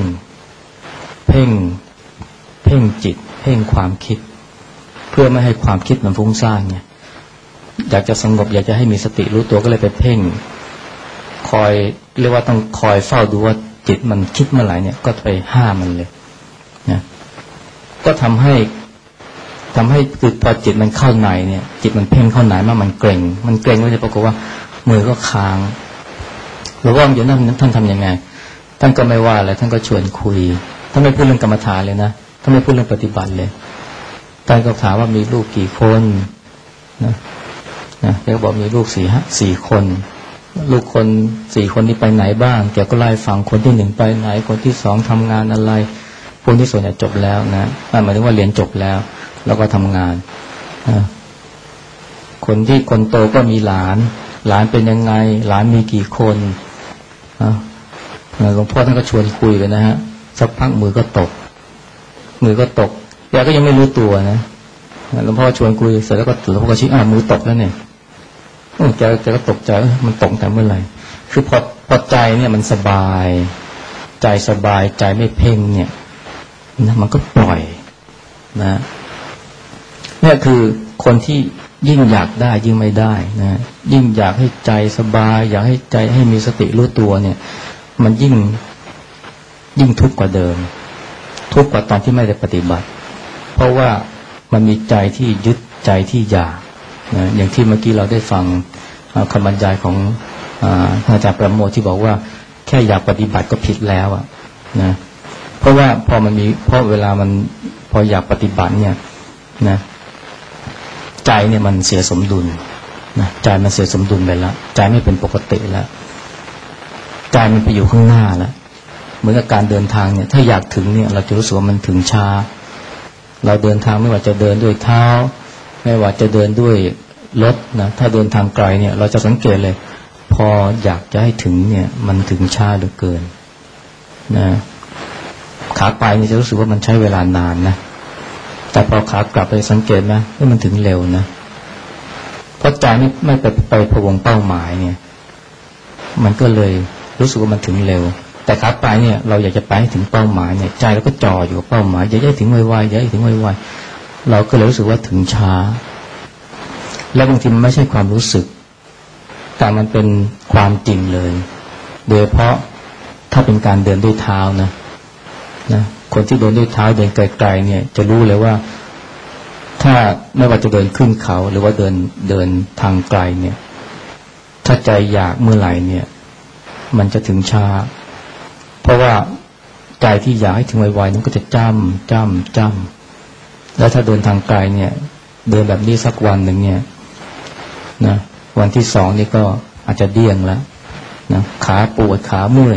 จิตเพ่งความคิดเพื่อไม่ให้ความคิดมันฟุ้งซ่านไงอยากจะสงบอยากจะให้มีสติรู้ตัวก็เลยไปเพ่งคอยเรียกว่าต้องคอยเฝ้าดูว่าจิตมันคิดเมื่อไหร่เนี่ยก็ไปห้ามมันเลยนะก็ทำให้คือพอจิตมันเข้าในเนี่ยจิตมันเพ่งเข้าในมันเกร็งก็จะปรากฏว่ามือก็ค้างแล้วว่าอยู่นั่นท่านทำยังไงท่านก็ไม่ว่าอะไรท่านก็ชวนคุยท่านไม่พูดเรื่องกรรมฐานเลยนะท่านไม่พูดเรื่องปฏิบัติเลยท่านก็ถามว่ามีลูกกี่คนนะแกก็บอกมีลูก4 คนลูกคน4 คนนี้ไปไหนบ้างแกก็ไล่ฟังคนที่1ไปไหนคนที่2ทำงานอะไรคนที่ส่วนใหญ่จบแล้วนะหมายถึงว่าเรียนจบแล้วก็ทำงานคนโตก็มีหลานเป็นยังไงหลานมีกี่คนหลวงพ่อท่านก็ชวนคุยกันนะฮะสักพักมือก็ตกแกก็ยังไม่รู้ตัวนะหลวงพ่อชวนคุยเสร็จแล้วก็หลวงพ่อก็ชี้มือตกแล้วเนี่ยแกก็ตกใจมันตกแต่เมื่อไหร่คือพอใจเนี่ยมันสบายใจไม่เพ่งเนี่ยนะมันก็ปล่อยนะเนี่ยคือคนที่ยิ่งอยากได้ยิ่งไม่ได้นะยิ่งอยากให้ใจสบายอยากให้ใจให้มีสติรู้ตัวเนี่ยมันยิ่งทุกข์กว่าเดิมทุกข์กว่าตอนที่ไม่ได้ปฏิบัติเพราะว่ามันมีใจที่ยึดใจที่อยากนะอย่างที่เมื่อกี้เราได้ฟังคำบรรยายของอาจารย์ประโมทที่บอกว่าแค่อยากปฏิบัติก็ผิดแล้วอ่ะนะเพราะว่าพอเวลามันพออยากปฏิบัติเนี่ยนะใจเนี่ยมันเสียสมดุลนะใจมันเสียสมดุลไปแล้วใจไม่เป็นปกติแล้วใจมันไปอยู่ข้างหน้าแล้วเหมือนกับการเดินทางเนี่ยถ้าอยากถึงเนี่ยเราจะรู้สึกว่ามันถึงช้าเราเดินทางไม่ว่าจะเดินด้วยเท้าไม่ว่าจะเดินด้วยรถนะถ้าเดินทางไกลเนี่ยเราจะสังเกตเลยพออยากจะให้ถึงเนี่ยมันถึงช้าเหลือเกินนะขาไปเนี่ยจะรู้สึกว่ามันใช้เวลานานนะแต่พอขากลับไปสังเกตไหมว่ามันถึงเร็วนะเพราะใจไม่ไปพะวงเป้าหมายเนี่ยมันก็เลยรู้สึกว่ามันถึงเร็วแต่ขาไปเนี่ยเราอยากจะไปให้ถึงเป้าหมายเนี่ยใจเราก็จ่ออยู่กับเป้าหมายอยากให้ถึงไวๆอยากให้ถึงไวๆเราก็เลยรู้สึกว่าถึงช้าและบางทีมันไม่ใช่ความรู้สึกแต่มันเป็นความจริงเลยโดยเฉพาะถ้าเป็นการเดินด้วยเท้านะคนที่เดินด้วยเท้าเดินไกลๆเนี่ยจะรู้เลยว่าถ้าไม่ว่าจะเดินขึ้นเขาหรือว่าเดินทางไกลเนี่ยถ้าใจอยากเมื่อไหร่เนี่ยมันจะถึงช้าเพราะว่าใจที่อยากให้ถึงไวๆนั้นก็จะจ้ำแล้วถ้าเดินทางไกลเนี่ยเดินแบบนี้สักวันหนึ่งเนี่ยนะวันที่2นี่ก็อาจจะเดี้ยงแล้วนะขาปวดขาเมื่อย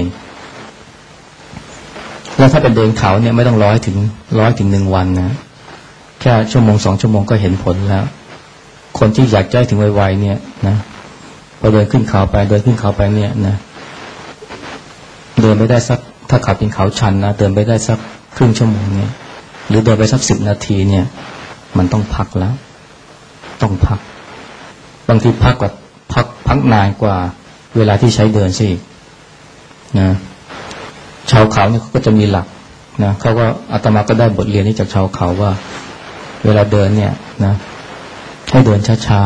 แล้วถ้าเป็นเดินเขาเนี่ยไม่ต้องร้อยถึง1 วันนะแค่ค่ชั่วโมง2 ชั่วโมงก็เห็นผลแล้วคนที่อยากจะถึงไวๆเนี่ยนะพอเดินขึ้นเขาไปเนี่ยนะเดินไปได้สักถ้าขับเป็นเขาชันนะเดินไปได้สักครึ่งชั่วโมงเนี่ยหรือเดินไปสัก10 นาทีเนี่ยมันต้องพักแล้วต้องพักบางทีพักนานกว่าเวลาที่ใช้เดินสินะชาวเขาเนี่ยเขาก็จะมีหลักนะเขาก็อาตมาก็ได้บทเรียนนี้จากชาวเขาว่าเวลาเดินเนี่ยนะให้เดินช้า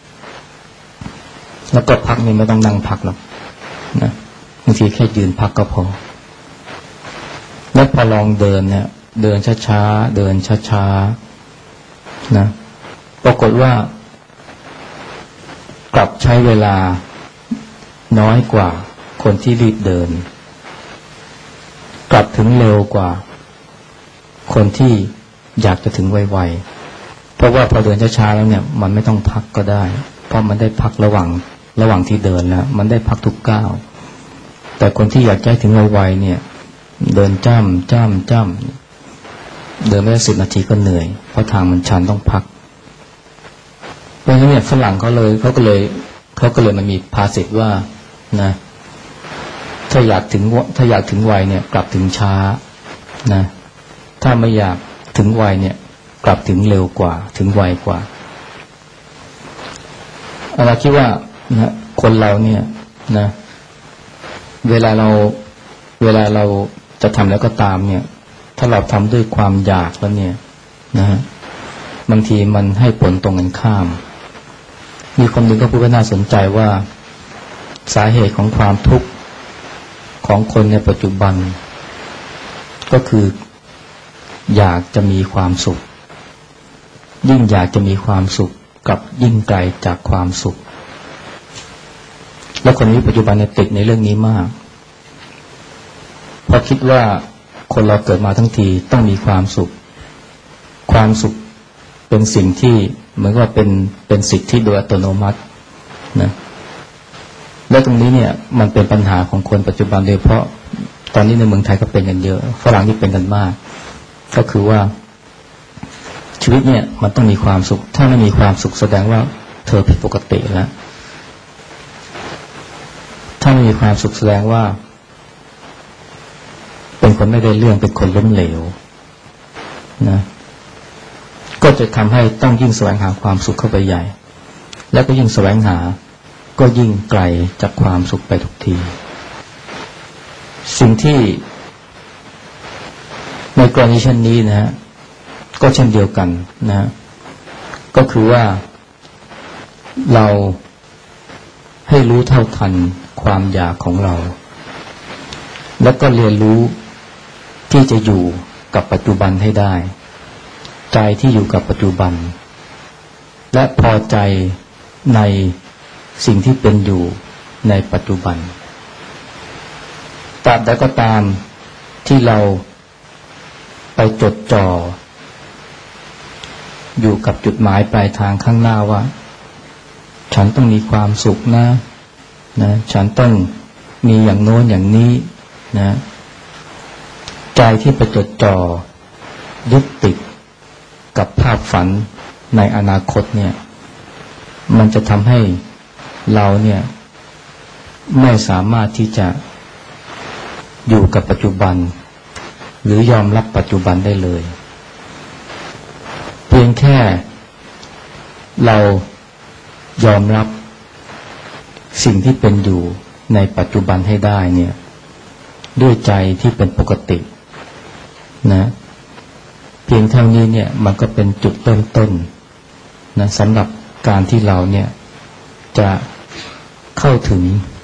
ๆแล้วก็พักนี่ไม่ต้องนั่งพักหรอกนะบางทีแค่ยืนพักก็พอแล้วพอลองเดินเนี่ยเดินช้าๆเดินช้าๆนะปรากฏว่ากลับใช้เวลาน้อยกว่าคนที่รีบเดินกลับถึงเร็วกว่าคนที่อยากจะถึงไวๆเพราะว่าพอเดินช้าๆแล้วเนี่ยมันไม่ต้องพักก็ได้เพราะมันได้พักระหว่างที่เดินแล้วมันได้พักทุกก้าวแต่คนที่อยากจะถึงไวๆเนี่ยเดินจ้ำเดินไม่ได้10 นาทีก็เหนื่อยเพราะทางมันชันต้องพักเพราะฉะนั้นเนี่ยฝรั่งเขาก็เลยมันมีภาษิตว่านะถ้าอยากถึงไวเนี่ยกลับถึงช้านะถ้าไม่อยากถึงไวเนี่ยกลับถึงเร็วกว่าถึงไวกว่าเราคิดว่านะคนเราเนี่ยนะเวลาเราจะทำแล้วก็ตามเนี่ยถ้าเราทำด้วยความอยากแล้วเนี่ยนะฮะบางทีมันให้ผลตรงกันข้ามมีคนหนึ่งก็พูดว่าน่าสนใจว่าสาเหตุของความทุกข์ของคนในปัจจุบันก็คืออยากจะมีความสุขยิ่งอยากจะมีความสุขกับยิ่งไกลจากความสุขและคนในปัจจุบันเนี่ยติดในเรื่องนี้มากเพราะคิดว่าคนเราเกิดมาทั้งทีต้องมีความสุขเป็นสิ่งที่เหมือนว่าเป็นสิทธิโดยอัตโนมัตินะและตรงนี้เนี่ยมันเป็นปัญหาของคนปัจจุบันโดยเฉพาะตอนนี้ในเมืองไทยก็เป็นกันเยอะฝรั่งที่เป็นกันมากก็คือว่าชีวิตเนี่ยมันต้องมีความสุขถ้าไม่มีความสุขแสดงว่าเธอผิดปกติแล้วถ้าไม่มีความสุขแสดงว่าเป็นคนไม่ได้เรื่องเป็นคนล้มเหลวนะก็จะทำให้ต้องยิ่งแสวงหาความสุขเข้าไปใหญ่แล้วก็ยิ่งแสวงหาก็ยิ่งไกลจากความสุขไปทุกทีสิ่งที่ในกรณีเช่นนี้นะฮะก็เช่นเดียวกันนะก็คือว่าเราให้รู้เท่าทันความอยากของเราแล้วก็เรียนรู้ที่จะอยู่กับปัจจุบันให้ได้ใจที่อยู่กับปัจจุบันและพอใจในสิ่งที่เป็นอยู่ในปัจจุบันตราบใดก็ตามที่เราไปจดจ่ออยู่กับจุดหมายปลายทางข้างหน้าว่าฉันต้องมีความสุขนะฉันต้องมีอย่างโน้นอย่างนี้นะใจที่ไปจดจ่อยึดติดกับภาพฝันในอนาคตเนี่ยมันจะทำให้เราเนี่ยไม่สามารถที่จะอยู่กับปัจจุบันหรือยอมรับปัจจุบันได้เลยเพียงแค่เรายอมรับสิ่งที่เป็นอยู่ในปัจจุบันให้ได้เนี่ยด้วยใจที่เป็นปกตินะเพียงเท่านี้เนี่ยมันก็เป็นจุดเริ่มต้นนะสำหรับการที่เราเนี่ยจะเข้าถึง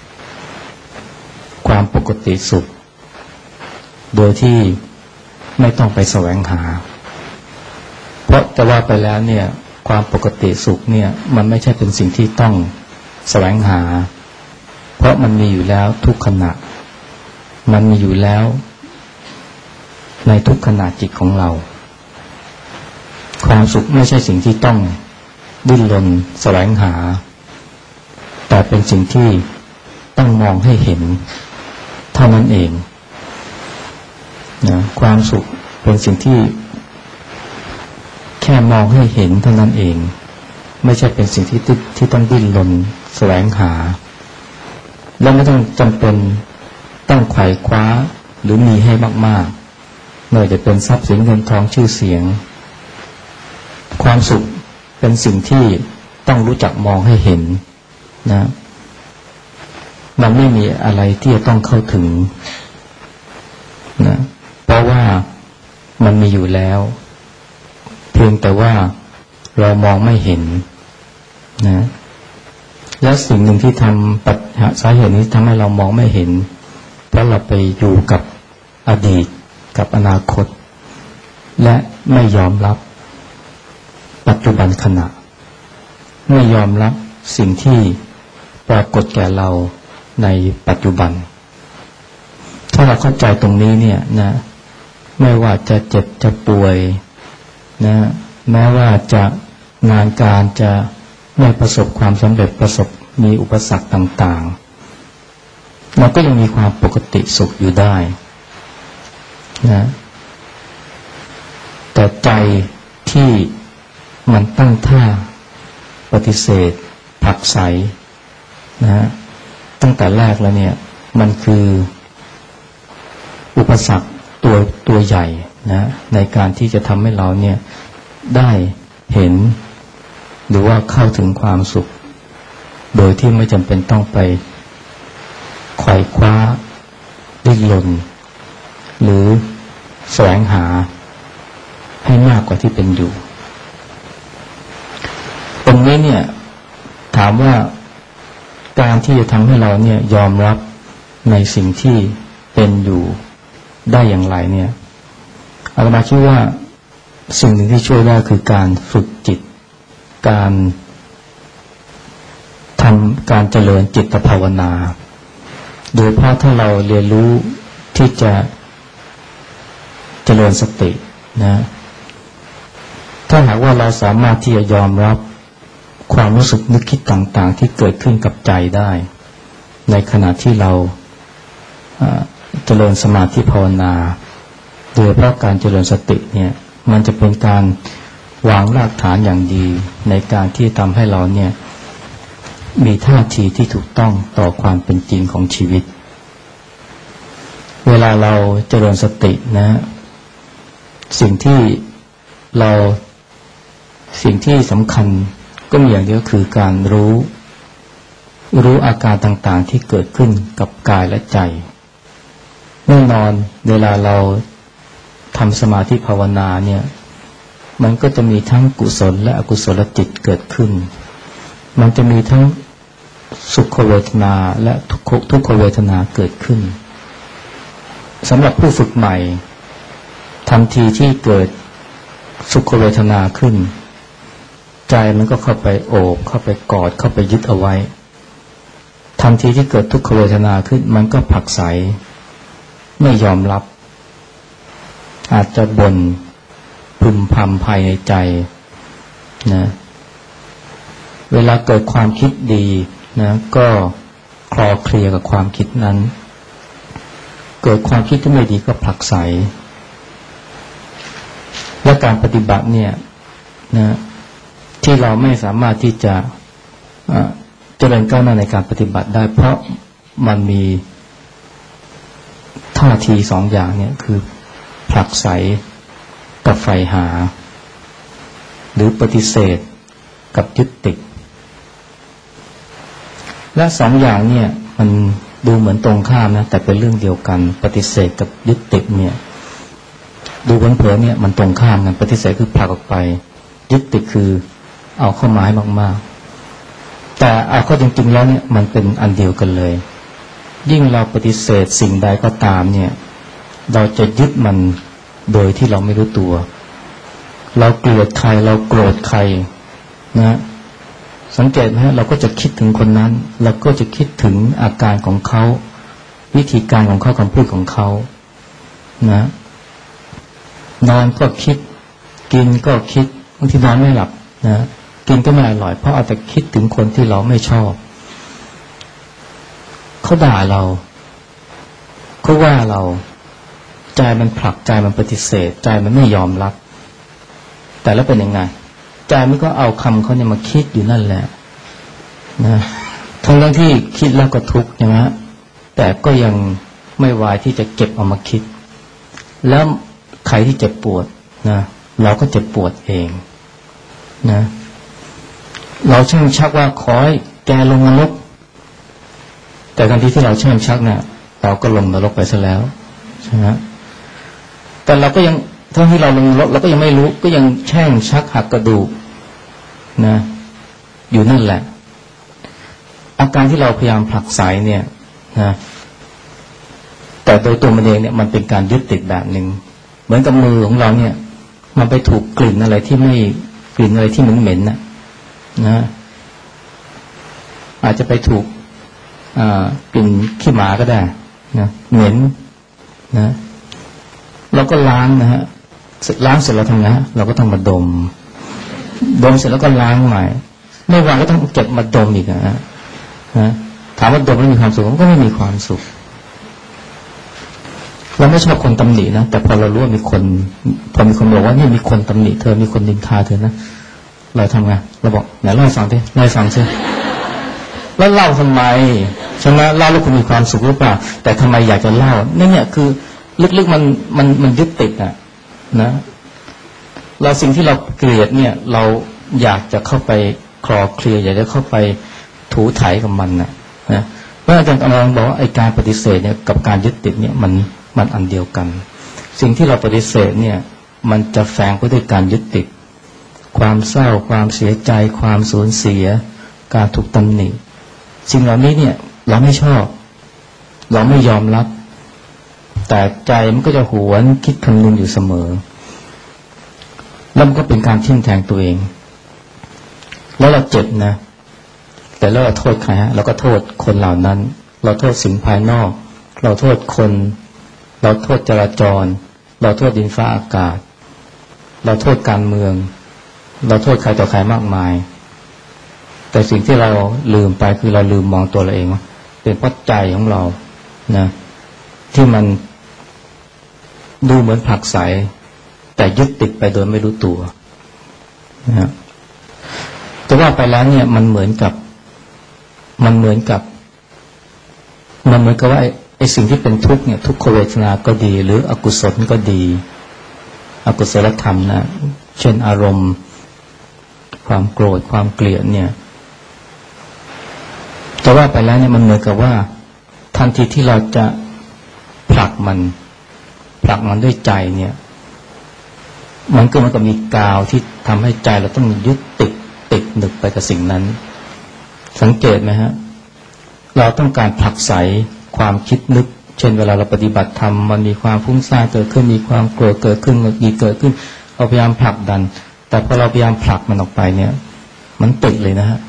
ความปกติสุขโดยที่ไม่ต้องไปแสวงหาเพราะจะว่าไปแล้วเนี่ยความปกติสุขเนี่ยมันไม่ใช่เป็นสิ่งที่ต้องแสวงหาเพราะมันมีอยู่แล้วทุกขณะมันมีอยู่แล้วในทุกขณะจิตของเราความสุขไม่ใช่สิ่งที่ต้องดิ้นรนแสวงหาแต่เป็นสิ่งที่ต้องมองให้เห็นเท่านั้นเองนะความสุขเป็นสิ่งที่แค่มองให้เห็นเท่านั้นเองไม่ใช่เป็นสิ่งที่ต้องดิ้นรนแสวงหาและไม่ต้องจำเป็นต้องไขว่คว้าหรือมีให้มากๆไม่ว่าจะเป็นทรัพย์สินเงินทองชื่อเสียงความสุขเป็นสิ่งที่ต้องรู้จักมองให้เห็นนะมันไม่มีอะไรที่จะต้องเข้าถึงนะเพราะว่ามันมีอยู่แล้วเพียงแต่ว่าเรามองไม่เห็นนะแล้วสิ่งหนึ่งที่ทำสาเหตุนี้ทำให้เรามองไม่เห็นเพราะเราไปอยู่กับอดีตกับอนาคตและไม่ยอมรับปัจจุบันขณะไม่ยอมรับสิ่งที่ปรากฏแก่เราในปัจจุบันถ้าเราเข้าใจตรงนี้เนี่ยนะไม่ว่าจะเจ็บจะป่วยนะแม้ว่าจะงานการจะไม่ประสบความสำเร็จมีอุปสรรคต่างๆเราก็ยังมีความปกติสุขอยู่ได้นะแต่ใจที่มันตั้งท่าปฏิเสธผลักไสนะตั้งแต่แรกแล้วเนี่ยมันคืออุปสรรคตัวใหญ่นะในการที่จะทำให้เราเนี่ยได้เห็นหรือว่าเข้าถึงความสุขโดยที่ไม่จำเป็นต้องไปไขว่คว้าดิ้นรนหรือแสวงหาให้มากกว่าที่เป็นอยู่ตรงนี้เนี่ยถามว่าการที่จะทำให้เราเนี่ยยอมรับในสิ่งที่เป็นอยู่ได้อย่างไรเนี่ยอาตมาคิดว่าสิ่งหนึ่งที่ช่วยได้คือการฝึกจิตการเจริญจิตภาวนาโดยเพราะถ้าเราเรียนรู้ที่จะเจริญสตินะถ้าหากว่าเราสามารถที่จะยอมรับความรู้สึกนึกคิดต่างๆที่เกิดขึ้นกับใจได้ในขณะที่เราเจริญสมาธิภาวนาโดยเพราะการเจริญสติเนี่ยมันจะเป็นการวางรากฐานอย่างดีในการที่ทำให้เราเนี่ยมีท่าทีที่ถูกต้องต่อความเป็นจริงของชีวิตเวลาเราเจริญสตินะสิ่งที่สำคัญก็มีอย่างเดียวคือการรู้อาการต่างๆที่เกิดขึ้นกับกายและใจแน่นอนเวลาเราทำสมาธิภาวนาเนี่ยมันก็จะมีทั้งกุศลและอกุศลจิตเกิดขึ้นมันจะมีทั้งสุขเวทนาและทุกขเวทนาเกิดขึ้นสำหรับผู้ฝึกใหม่ทันทีที่เกิดสุขเวทนาขึ้นใจมันก็เข้าไปโอบเข้าไปกอดเข้าไปยึดเอาไว้ทันทีที่เกิดทุกขเวทนาขึ้นมันก็ผลักไสไม่ยอมรับอาจจะบ่นพึมพำภายในใจนะเวลาเกิดความคิดดีนะก็คลอเคลียกับความคิดนั้นเกิดความคิดที่ไม่ดีก็ผลักไสและการปฏิบัติเนี่ยนะที่เราไม่สามารถที่จะเจริญก้าวหน้าในการปฏิบัติได้เพราะมันมีท่าทีสองอย่างเนี่ยคือผลักไสกับใฝ่หาหรือปฏิเสธกับยึดติดและสองอย่างเนี่ยมันดูเหมือนตรงข้ามนะแต่เป็นเรื่องเดียวกันปฏิเสธกับยึดติดเนี่ยดูเผลอๆเนี่ยมันตรงข้ามกันปฏิเสธคือผลักออกไปยึดติดคือเอาเข้ามาให้มากๆแต่เอาเข้าจริงๆแล้วเนี่ยมันเป็นอันเดียวกันเลยยิ่งเราปฏิเสธสิ่งใดก็ตามเนี่ยเราจะยึดมันโดยที่เราไม่รู้ตัวเราเกลียดใครเราโกรธใครนะสังเกตไหมเราก็จะคิดถึงคนนั้นเราก็จะคิดถึงอาการของเขาวิธีการของเขาคำพูดของเขานะนอนก็คิดกินก็คิดบางทีนอนไม่หลับนะกินก็ไม่อร่อยเพราะเอาแต่คิดถึงคนที่เราไม่ชอบเขาด่าเราเขาว่าเราใจมันผลักใจมันปฏิเสธใจมันไม่ยอมรับแต่แล้วเป็นยังไงใจมันก็เอาคำเขาเนี่ยมาคิดอยู่นั่นแหละนะทั้งที่คิดแล้วก็ทุกข์ใช่ไหมแต่ก็ยังไม่วายที่จะเก็บเอามาคิดแล้วใครที่เจ็บปวดนะเราก็เจ็บปวดเองนะเราช่างชักว่าขอให้แกลงนรกแต่ทันทีที่เราช่างชักเนี่ยเราก็ลงนรกไปซะแล้วใช่ไหมแต่เราก็ยังทั้งที่เราลงนรกเราก็ยังไม่รู้ก็ยังแช่งชักหักกระดูกนะอยู่นั่นแหละอาการที่เราพยายามผลักไสเนี่ยนะแต่โดยตัวมันเองเนี่ยมันเป็นการยึดติดแบบหนึ่งเหมือนกับมือของเราเนี่ยมันไปถูกกลิ่นอะไรที่ไม่กลิ่นอะไรที่เหม็นๆนะอาจจะไปถูกกลิ่นขี้หมาก็ได้นะเหม็นนะเราก็ล้างนะฮะล้างเสร็จแล้วทำไงฮะเราก็ต้องมาดมเสร็จแล้วก็ล้างใหม่ไม่วางก็ต้องเก็บมาดมอีกนะถามว่าดมแล้วมีความสุขก็ไม่มีความสุขเราไม่ชอบคนตำหนินะแต่พอเรารู้ว่ามีคนพอมีคนบอกว่านี่มีคนตำหนิเธอมีคนนินทาเธอนะเราทำไงเราบอกไหนเล่าให้ฟังดิเล่าให้ฟังซิแล้วเล่าทำไมใช่ไหมเล่าแล้วคุณมีความสุขหรือเปล่าแต่ทำไมอยากจะเล่าเนี่ยคือลึกๆมันยึดติดนะเราสิ่งที่เราเกลียดเนี่ยเราอยากจะเข้าไปคลอเคลียอยากจะเข้าไปถูไถกับมันนะเพราะอาจารย์กำลังบอกว่าไอ้การปฏิเสธเนี่ยกับการยึดติดเนี่ยมันอันเดียวกันสิ่งที่เราปฏิเสธเนี่ยมันจะแฝงไปด้วยการยึดติดความเศร้าความเสียใจความสูญเสียการถูกตำหนิสิ่งเหล่านี้เนี่ยเราไม่ชอบเราไม่ยอมรับแต่ใจมันก็จะหวนคิดคำนึงอยู่เสมอแล้วมันก็เป็นการทิ่มแทงตัวเองแล้วเราเจ็บนะแต่แล้วเราโทษใครฮะเราก็โทษคนเหล่านั้นเราโทษสิ่งภายนอกเราโทษคนเราโทษจราจรเราโทษดินฟ้าอากาศเราโทษการเมืองเราโทษใครต่อใครมากมายแต่สิ่งที่เราลืมไปคือเราลืมมองตัวเราเองว่าเป็นเพราะใจของเรานะที่มันดูเหมือนผลักไสแต่ยึดติดไปโดยไม่รู้ตัวนะแต่ว่าไปแล้วเนี่ยมันเหมือนกับว่าไอ้สิ่งที่เป็นทุกข์เนี่ยทุกขเวทนาก็ดีหรืออกุศลก็ดีอกุศลธรรมนะเช่นอารมณ์ความโกรธความเกลียดเนี่ยแต่ว่าไปแล้วเนี่ยมันเหมือนกับว่าทันทีที่เราจะผลักมันด้วยใจเนี่ยมันก็มีกาวที่ทำให้ใจเราต้องยึดติดหนึบไปกับสิ่งนั้นสังเกตไหมฮะเราต้องการผลักไสความคิดนึกเช่นเวลาเราปฏิบัติธรรมมันมีความฟุ้งซ่านเกิดขึ้นมีความโกรธเกิดขึ้นหงุดหงิดเกิดขึ้นเราพยายามผลักดันแต่พอเราพยายามผลักมันออกไปเนี่ยมันติดเลยนะฮะ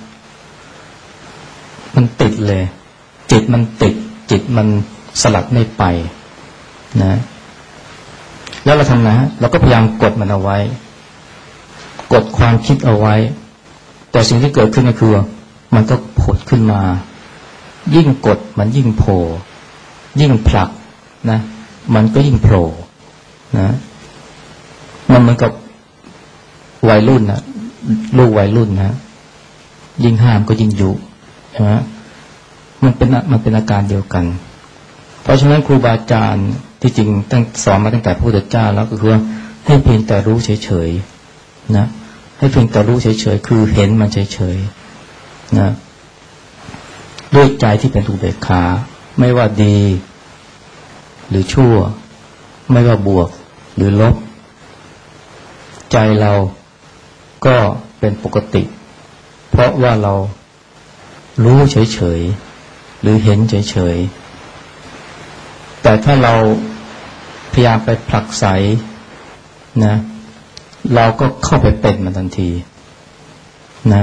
มันติดเลยจิตมันติดจิตมันสลัดไม่ไปนะแล้วเราทำนะเราก็พยายามกดมันเอาไว้กดความคิดเอาไว้แต่สิ่งที่เกิดขึ้นก็คือมันก็ผุดขึ้นมายิ่งกดมันยิ่งโผล่ยิ่งผลักนะมันก็ยิ่งโผล่นะมันเหมือนกับวัยรุ่นนะลูกวัยรุ่นนะยิ่งห้ามก็ยิ่งยุใช่ไหมมันเป็นอาการเดียวกันเพราะฉะนั้นครูบาอาจารย์ที่จริงสอนมาตั้งแต่พระพุทธเจ้าแล้วก็คือว่าให้เพียงแต่รู้เฉยๆนะให้เพียงแต่รู้เฉยๆคือเห็นมันเฉยๆนะด้วยใจที่เป็นอุเบกขาไม่ว่าดีหรือชั่วไม่ว่าบวกหรือลบใจเราก็เป็นปกติเพราะว่าเรารู้เฉยๆหรือเห็นเฉยๆแต่ถ้าเราพยายามไปผลักไสนะเราก็เข้าไปเป็นมันทันทีนะ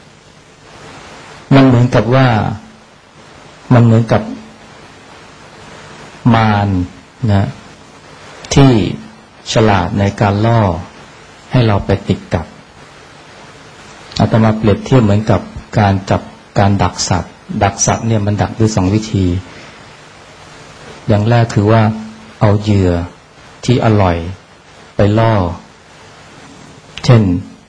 มันเหมือนกับมารนะที่ฉลาดในการล่อให้เราไปติดกับอาตมาเปรียบเทียบเหมือนกับการดักสัตว์เนี่ยมันดักด้วย2 วิธีอย่างแรกคือว่าเอาเหยื่อที่อร่อยไปล่อเช่น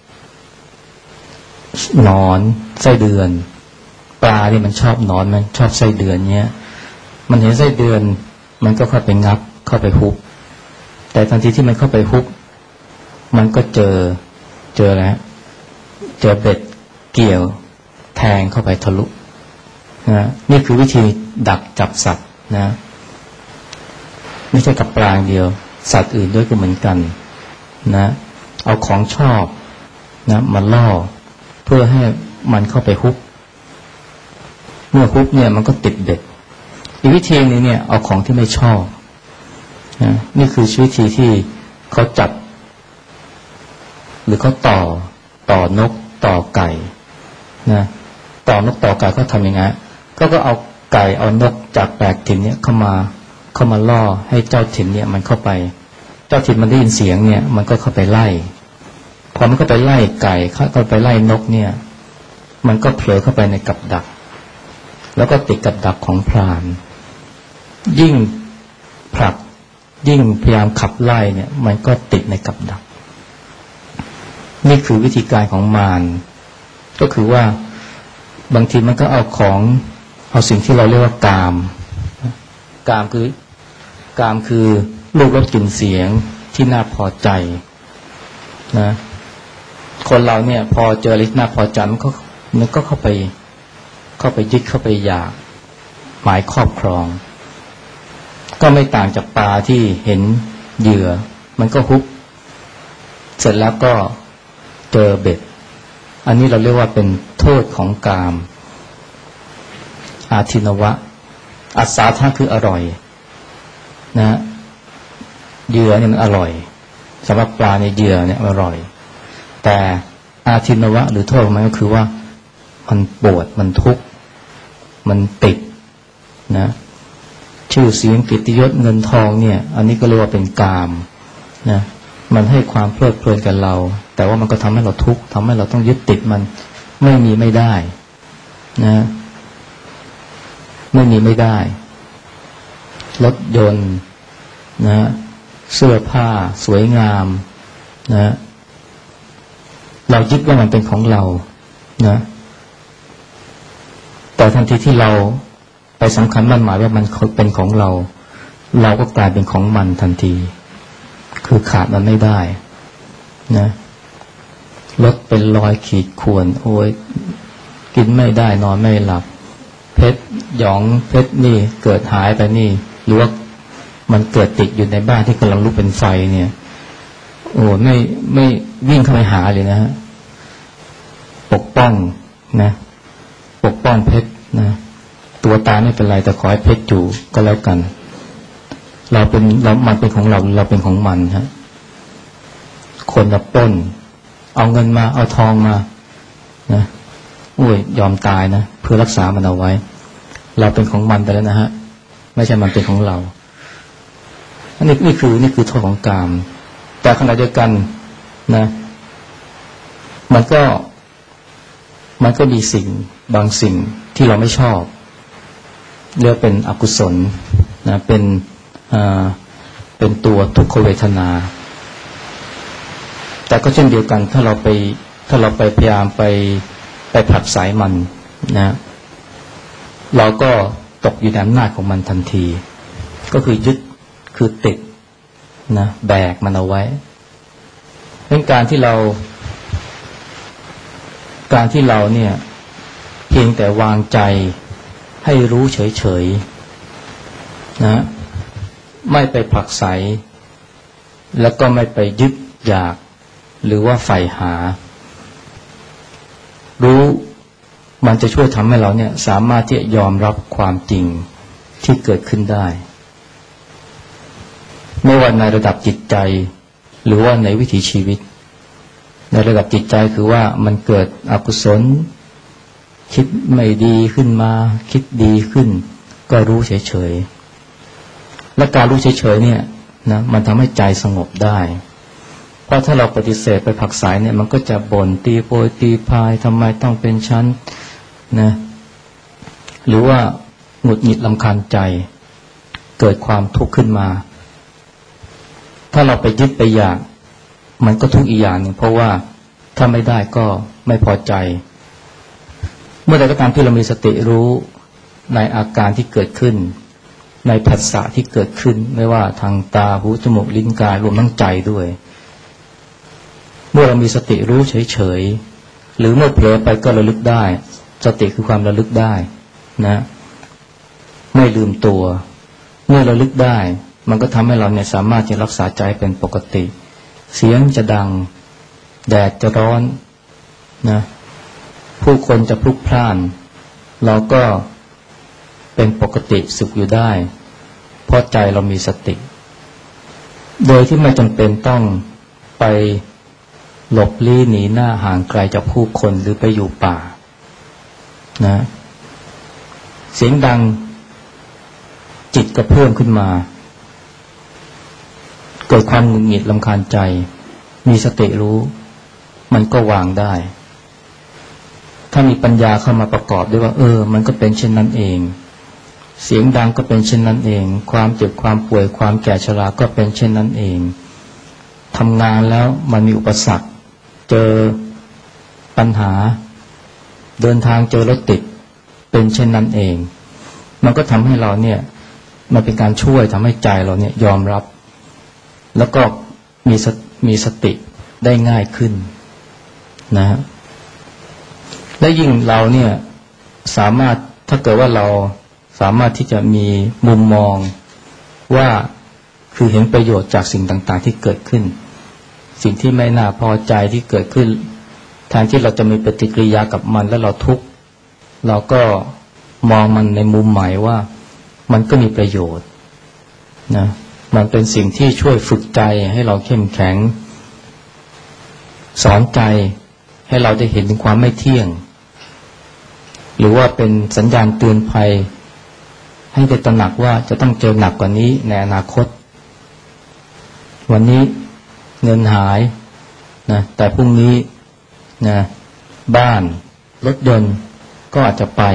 หนอนไส้เดือนปลาเนี่ยมันชอบหนอนมันชอบไส้เดือนเนี้ยมันเห็นไส้เดือนมันก็เข้าไปงับเข้าไปฮุบแต่ทันทีที่มันเข้าไปฮุบมันก็เจออะไรเจอเบ็ดเกี่ยวแทงเข้าไปทะลุนะนี่คือวิธีดักจับสัตว์นะไม่ใช่กับปลาเดียวสัตว์อื่นด้วยก็เหมือนกันนะเอาของชอบนะมาล่อเพื่อให้มันเข้าไปฮุบเมื่อฮุบเนี่ยมันก็ติดเบ็ดอีกวิธีนึงเนี่ยเอาของที่ไม่ชอบนะนี่คือวิธีที่เขาจับหรือเขาต่อนกต่อไก่นะต่อนกต่อไก่เขาทำยังไงก็เอาไก่เอานกจากแปลกถิ่นเนี่ยเข้ามาล่อให้เจ้าถิ่นเนี่ยมันเข้าไปเจ้าถิ่นมันได้ยินเสียงเนี่ยมันก็เข้าไปไล่พอมันก็ไปไล่ไก่เข้าไปไล่นกเนี่ยมันก็เผลอเข้าไปในกับดักแล้วก็ติดกับดักของพรานยิ่งผลักยิ่งพยายามขับไล่เนี่ยมันก็ติดในกับดักนี่คือวิธีการของมารก็คือว่าบางทีมันก็เอาสิ่งที่เราเรียกว่ากามคือรูปรสกลิ่นเสียงที่น่าพอใจนะคนเราเนี่ยพอเจออะไรน่าพอใจมันก็เข้าไปยึดเข้าไปอยากหมายครอบครองก็ไม่ต่างจากปลาที่เห็นเหยื่อมันก็ฮุบเสร็จแล้วก็เจอเบ็ดอันนี้เราเรียกว่าเป็นโทษของกามอาทินวะอัศธาคืออร่อยนะเหยื่อเนี่ยมันอร่อยสำหรับปลาในเหยื่อเนี่ยอร่อยแต่อาทินวะหรือโทษของมันก็คือว่ามันปวดมันทุกข์มันติดนะชื่อเสียงกิตติยศเงินทองเนี่ยอันนี้ก็เรียกว่าเป็นกามนะมันให้ความเพลิดเพลินกับเราแต่ว่ามันก็ทำให้เราทุกข์ทำให้เราต้องยึดติดมันไม่มีไม่ได้นะไม่มีไม่ได้รถยนต์นะเสื้อผ้าสวยงามนะเรายึดว่ามันเป็นของเรานะแต่ทันทีที่เราไปสำคัญมั่นหมายว่ามันเป็นของเราเราก็กลายเป็นของมันทันทีคือขาดมันไม่ได้นะรถเป็นรอยขีดข่วนโอ้ยกินไม่ได้นอนไม่หลับเพชรหยองเพชรนี่เกิดหายไปนี่หรือว่ามันเกิดติดอยู่ในบ้านที่กำลังลุกเป็นไฟเนี่ยโอ้ไม่วิ่งเข้าไปหาเลยนะฮะปกป้องนะปกป้องเพชรนะตัวตายไม่เป็นไรแต่ขอให้เพชรอยู่ก็แล้วกันมันเป็นของเราเป็นของมันฮะคนละปล้นเอาเงินมาเอาทองมานะยอมตายนะเพื่อรักษามันเอาไว้เราเป็นของมันไปแล้วนะฮะไม่ใช่มันเป็นของเรานี่คือโทษของกามแต่ขณะเดียวกันนะมันก็มีบางสิ่งที่เราไม่ชอบเรียกเป็นอกุศลนะเป็นตัวทุกขเวทนาแต่ก็เช่นเดียวกันถ้าเราไปพยายามไปผลักไสมันนะเราก็ตกอยู่ในอำนาจของมันทันทีก็คือยึดคือติดนะแบกมันเอาไว้เป็นการที่เราเนี่ยเพียงแต่วางใจให้รู้เฉยๆนะไม่ไปผลักไสแล้วก็ไม่ไปยึดอยากหรือว่าใฝ่หารู้มันจะช่วยทำให้เราเนี่ยสามารถที่จะยอมรับความจริงที่เกิดขึ้นได้ไม่ว่าในระดับจิตใจหรือว่าในวิถีชีวิตในระดับจิตใจคือว่ามันเกิดอกุศลคิดไม่ดีขึ้นมาคิดดีขึ้นก็รู้เฉยๆและการรู้เฉยๆเนี่ยนะมันทำให้ใจสงบได้เพราะถ้าเราปฏิเสธไปผลักไสเนี่ยมันก็จะบ่นตีโพยตีพายทำไมต้องเป็นชั้นนะหรือว่าหงุดหงิดรำคาญใจเกิดความทุกข์ขึ้นมาถ้าเราไปยึดไปอยากมันก็ทุกข์อีกอย่างหนึ่งเพราะว่าถ้าไม่ได้ก็ไม่พอใจเมื่อใดก็ตามที่เรามีสติรู้ในอาการที่เกิดขึ้นในผัสสะที่เกิดขึ้นไม่ว่าทางตาหูจมูกลิ้นกายรวมทั้งใจด้วยเมื่อเรามีสติรู้เฉยๆหรือเมื่อเผลอไปก็ระลึกได้สติคือความระลึกได้นะไม่ลืมตัวเมื่อระลึกได้มันก็ทำให้เราเนี่ยสามารถจะรักษาใจเป็นปกติเสียงจะดังแดดจะร้อนนะผู้คนจะพลุกพล่านเราก็เป็นปกติสุขอยู่ได้เพราะใจเรามีสติโดยที่ไม่จำเป็นต้องไปหลบลี้หนีหน้าห่างไกลจากผู้คนหรือไปอยู่ป่านะเสียงดังจิตก็เพิ่มขึ้นมาเกิดความหงุดหงิดรำคาญใจมีสติรู้มันก็วางได้ถ้ามีปัญญาเข้ามาประกอบด้วยว่ามันก็เป็นเช่นนั้นเองเสียงดังก็เป็นเช่นนั้นเองความเจ็บความป่วยความแก่ชราก็เป็นเช่นนั้นเองทำงานแล้วมันมีอุปสรรคเจอปัญหาเดินทางเจอรถติดเป็นเช่นนั้นเองมันก็ทำให้เราเนี่ยมันเป็นการช่วยทำให้ใจเราเนี่ยยอมรับแล้วก็มีสติได้ง่ายขึ้นนะฮะและยิ่งเราเนี่ยสามารถถ้าเกิดว่าเราสามารถที่จะมีมุมมองว่าคือเห็นประโยชน์จากสิ่งต่างๆที่เกิดขึ้นสิ่งที่ไม่น่าพอใจที่เกิดขึ้นแทนที่เราจะมีปฏิกิริยากับมันแล้วเราทุกข์เราก็มองมันในมุมใหม่ว่ามันก็มีประโยชน์นะมันเป็นสิ่งที่ช่วยฝึกใจให้เราเข้มแข็งสอนใจให้เราได้เห็นถึงความไม่เที่ยงหรือว่าเป็นสัญญาณเตือนภัยให้ได้ตระหนักว่าจะต้องเจอหนักกว่านี้ในอนาคตวันนี้เงินหายนะแต่พรุ่งนี้นะบ้านรถยนต์ก็อาจจะไป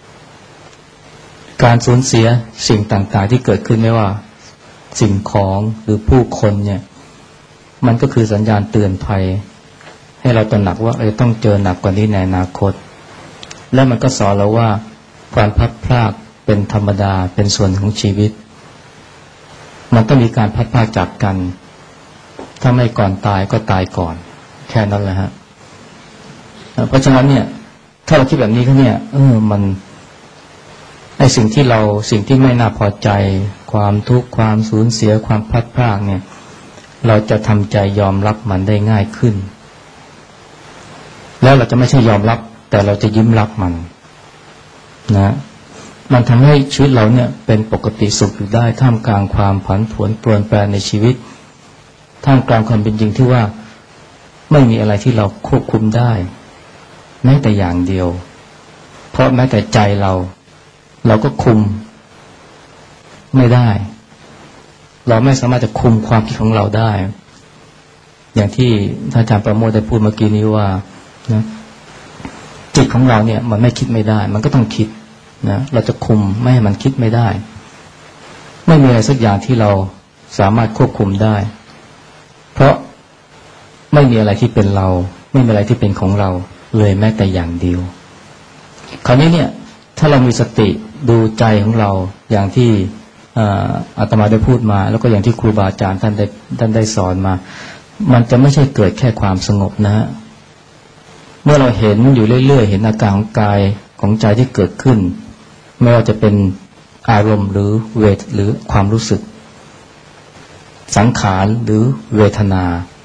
การสูญเสียสิ่งต่างๆที่เกิดขึ้นไม่ว่าสิ่งของหรือผู้คนเนี่ยมันก็คือสัญญาณเตือนภัยให้เราตระหนักว่าต้องเจอหนักกว่านี้ในอนาคตและมันก็สอนเราว่าความพลัดพรากเป็นธรรมดาเป็นส่วนของชีวิตมันต้องมีการพลัดพรากจากกันถ้าไม่ก่อนตายก็ตายก่อนแค่นั้นแหละฮะเพราะฉะนั้นเนี่ยถ้าเราคิดแบบนี้ก็เนี่ยมันไอ้สิ่งที่ไม่น่าพอใจความทุกข์ความสูญเสียความพลัดพรากเนี่ยเราจะทำใจยอมรับมันได้ง่ายขึ้นแล้วเราจะไม่ใช่ยอมรับแต่เราจะยิ้มรับมันนะมันทำให้ชีวิตเราเนี่ยเป็นปกติสุขอยู่ได้ท่ามกลางความผันผวนเปลี่ยนแปลงในชีวิตท่ามกลางความเป็นจริงที่ว่าไม่มีอะไรที่เราควบคุมได้แม้แต่อย่างเดียวเพราะแม้แต่ใจเราก็คุมไม่ได้เราไม่สามารถจะคุมความคิดของเราได้อย่างที่ท่านอาจารย์ประโมทได้พูดเมื่อกี้นี้ว่านะจิตของเราเนี่ยมันไม่คิดไม่ได้มันก็ต้องคิดนะเราจะคุมไม่ให้มันคิดไม่ได้ไม่มีอะไรสักอย่างที่เราสามารถควบคุมได้เพราะไม่มีอะไรที่เป็นเราไม่มีอะไรที่เป็นของเราเลยแม้แต่อย่างเดียวคราวนี้เนี่ยถ้าเรามีสติดูใจของเราอย่างที่อาตมาได้พูดมาแล้วก็อย่างที่ครูบาอาจารย์ท่านได้สอนมามันจะไม่ใช่เกิดแค่ความสงบนะฮะเมื่อเราเห็นอยู่เรื่อยๆเห็นอาการของกายของใจที่เกิดขึ้นไม่ว่าจะเป็นอารมณ์หรือเวทหรือความรู้สึกสังขารหรือเวทนา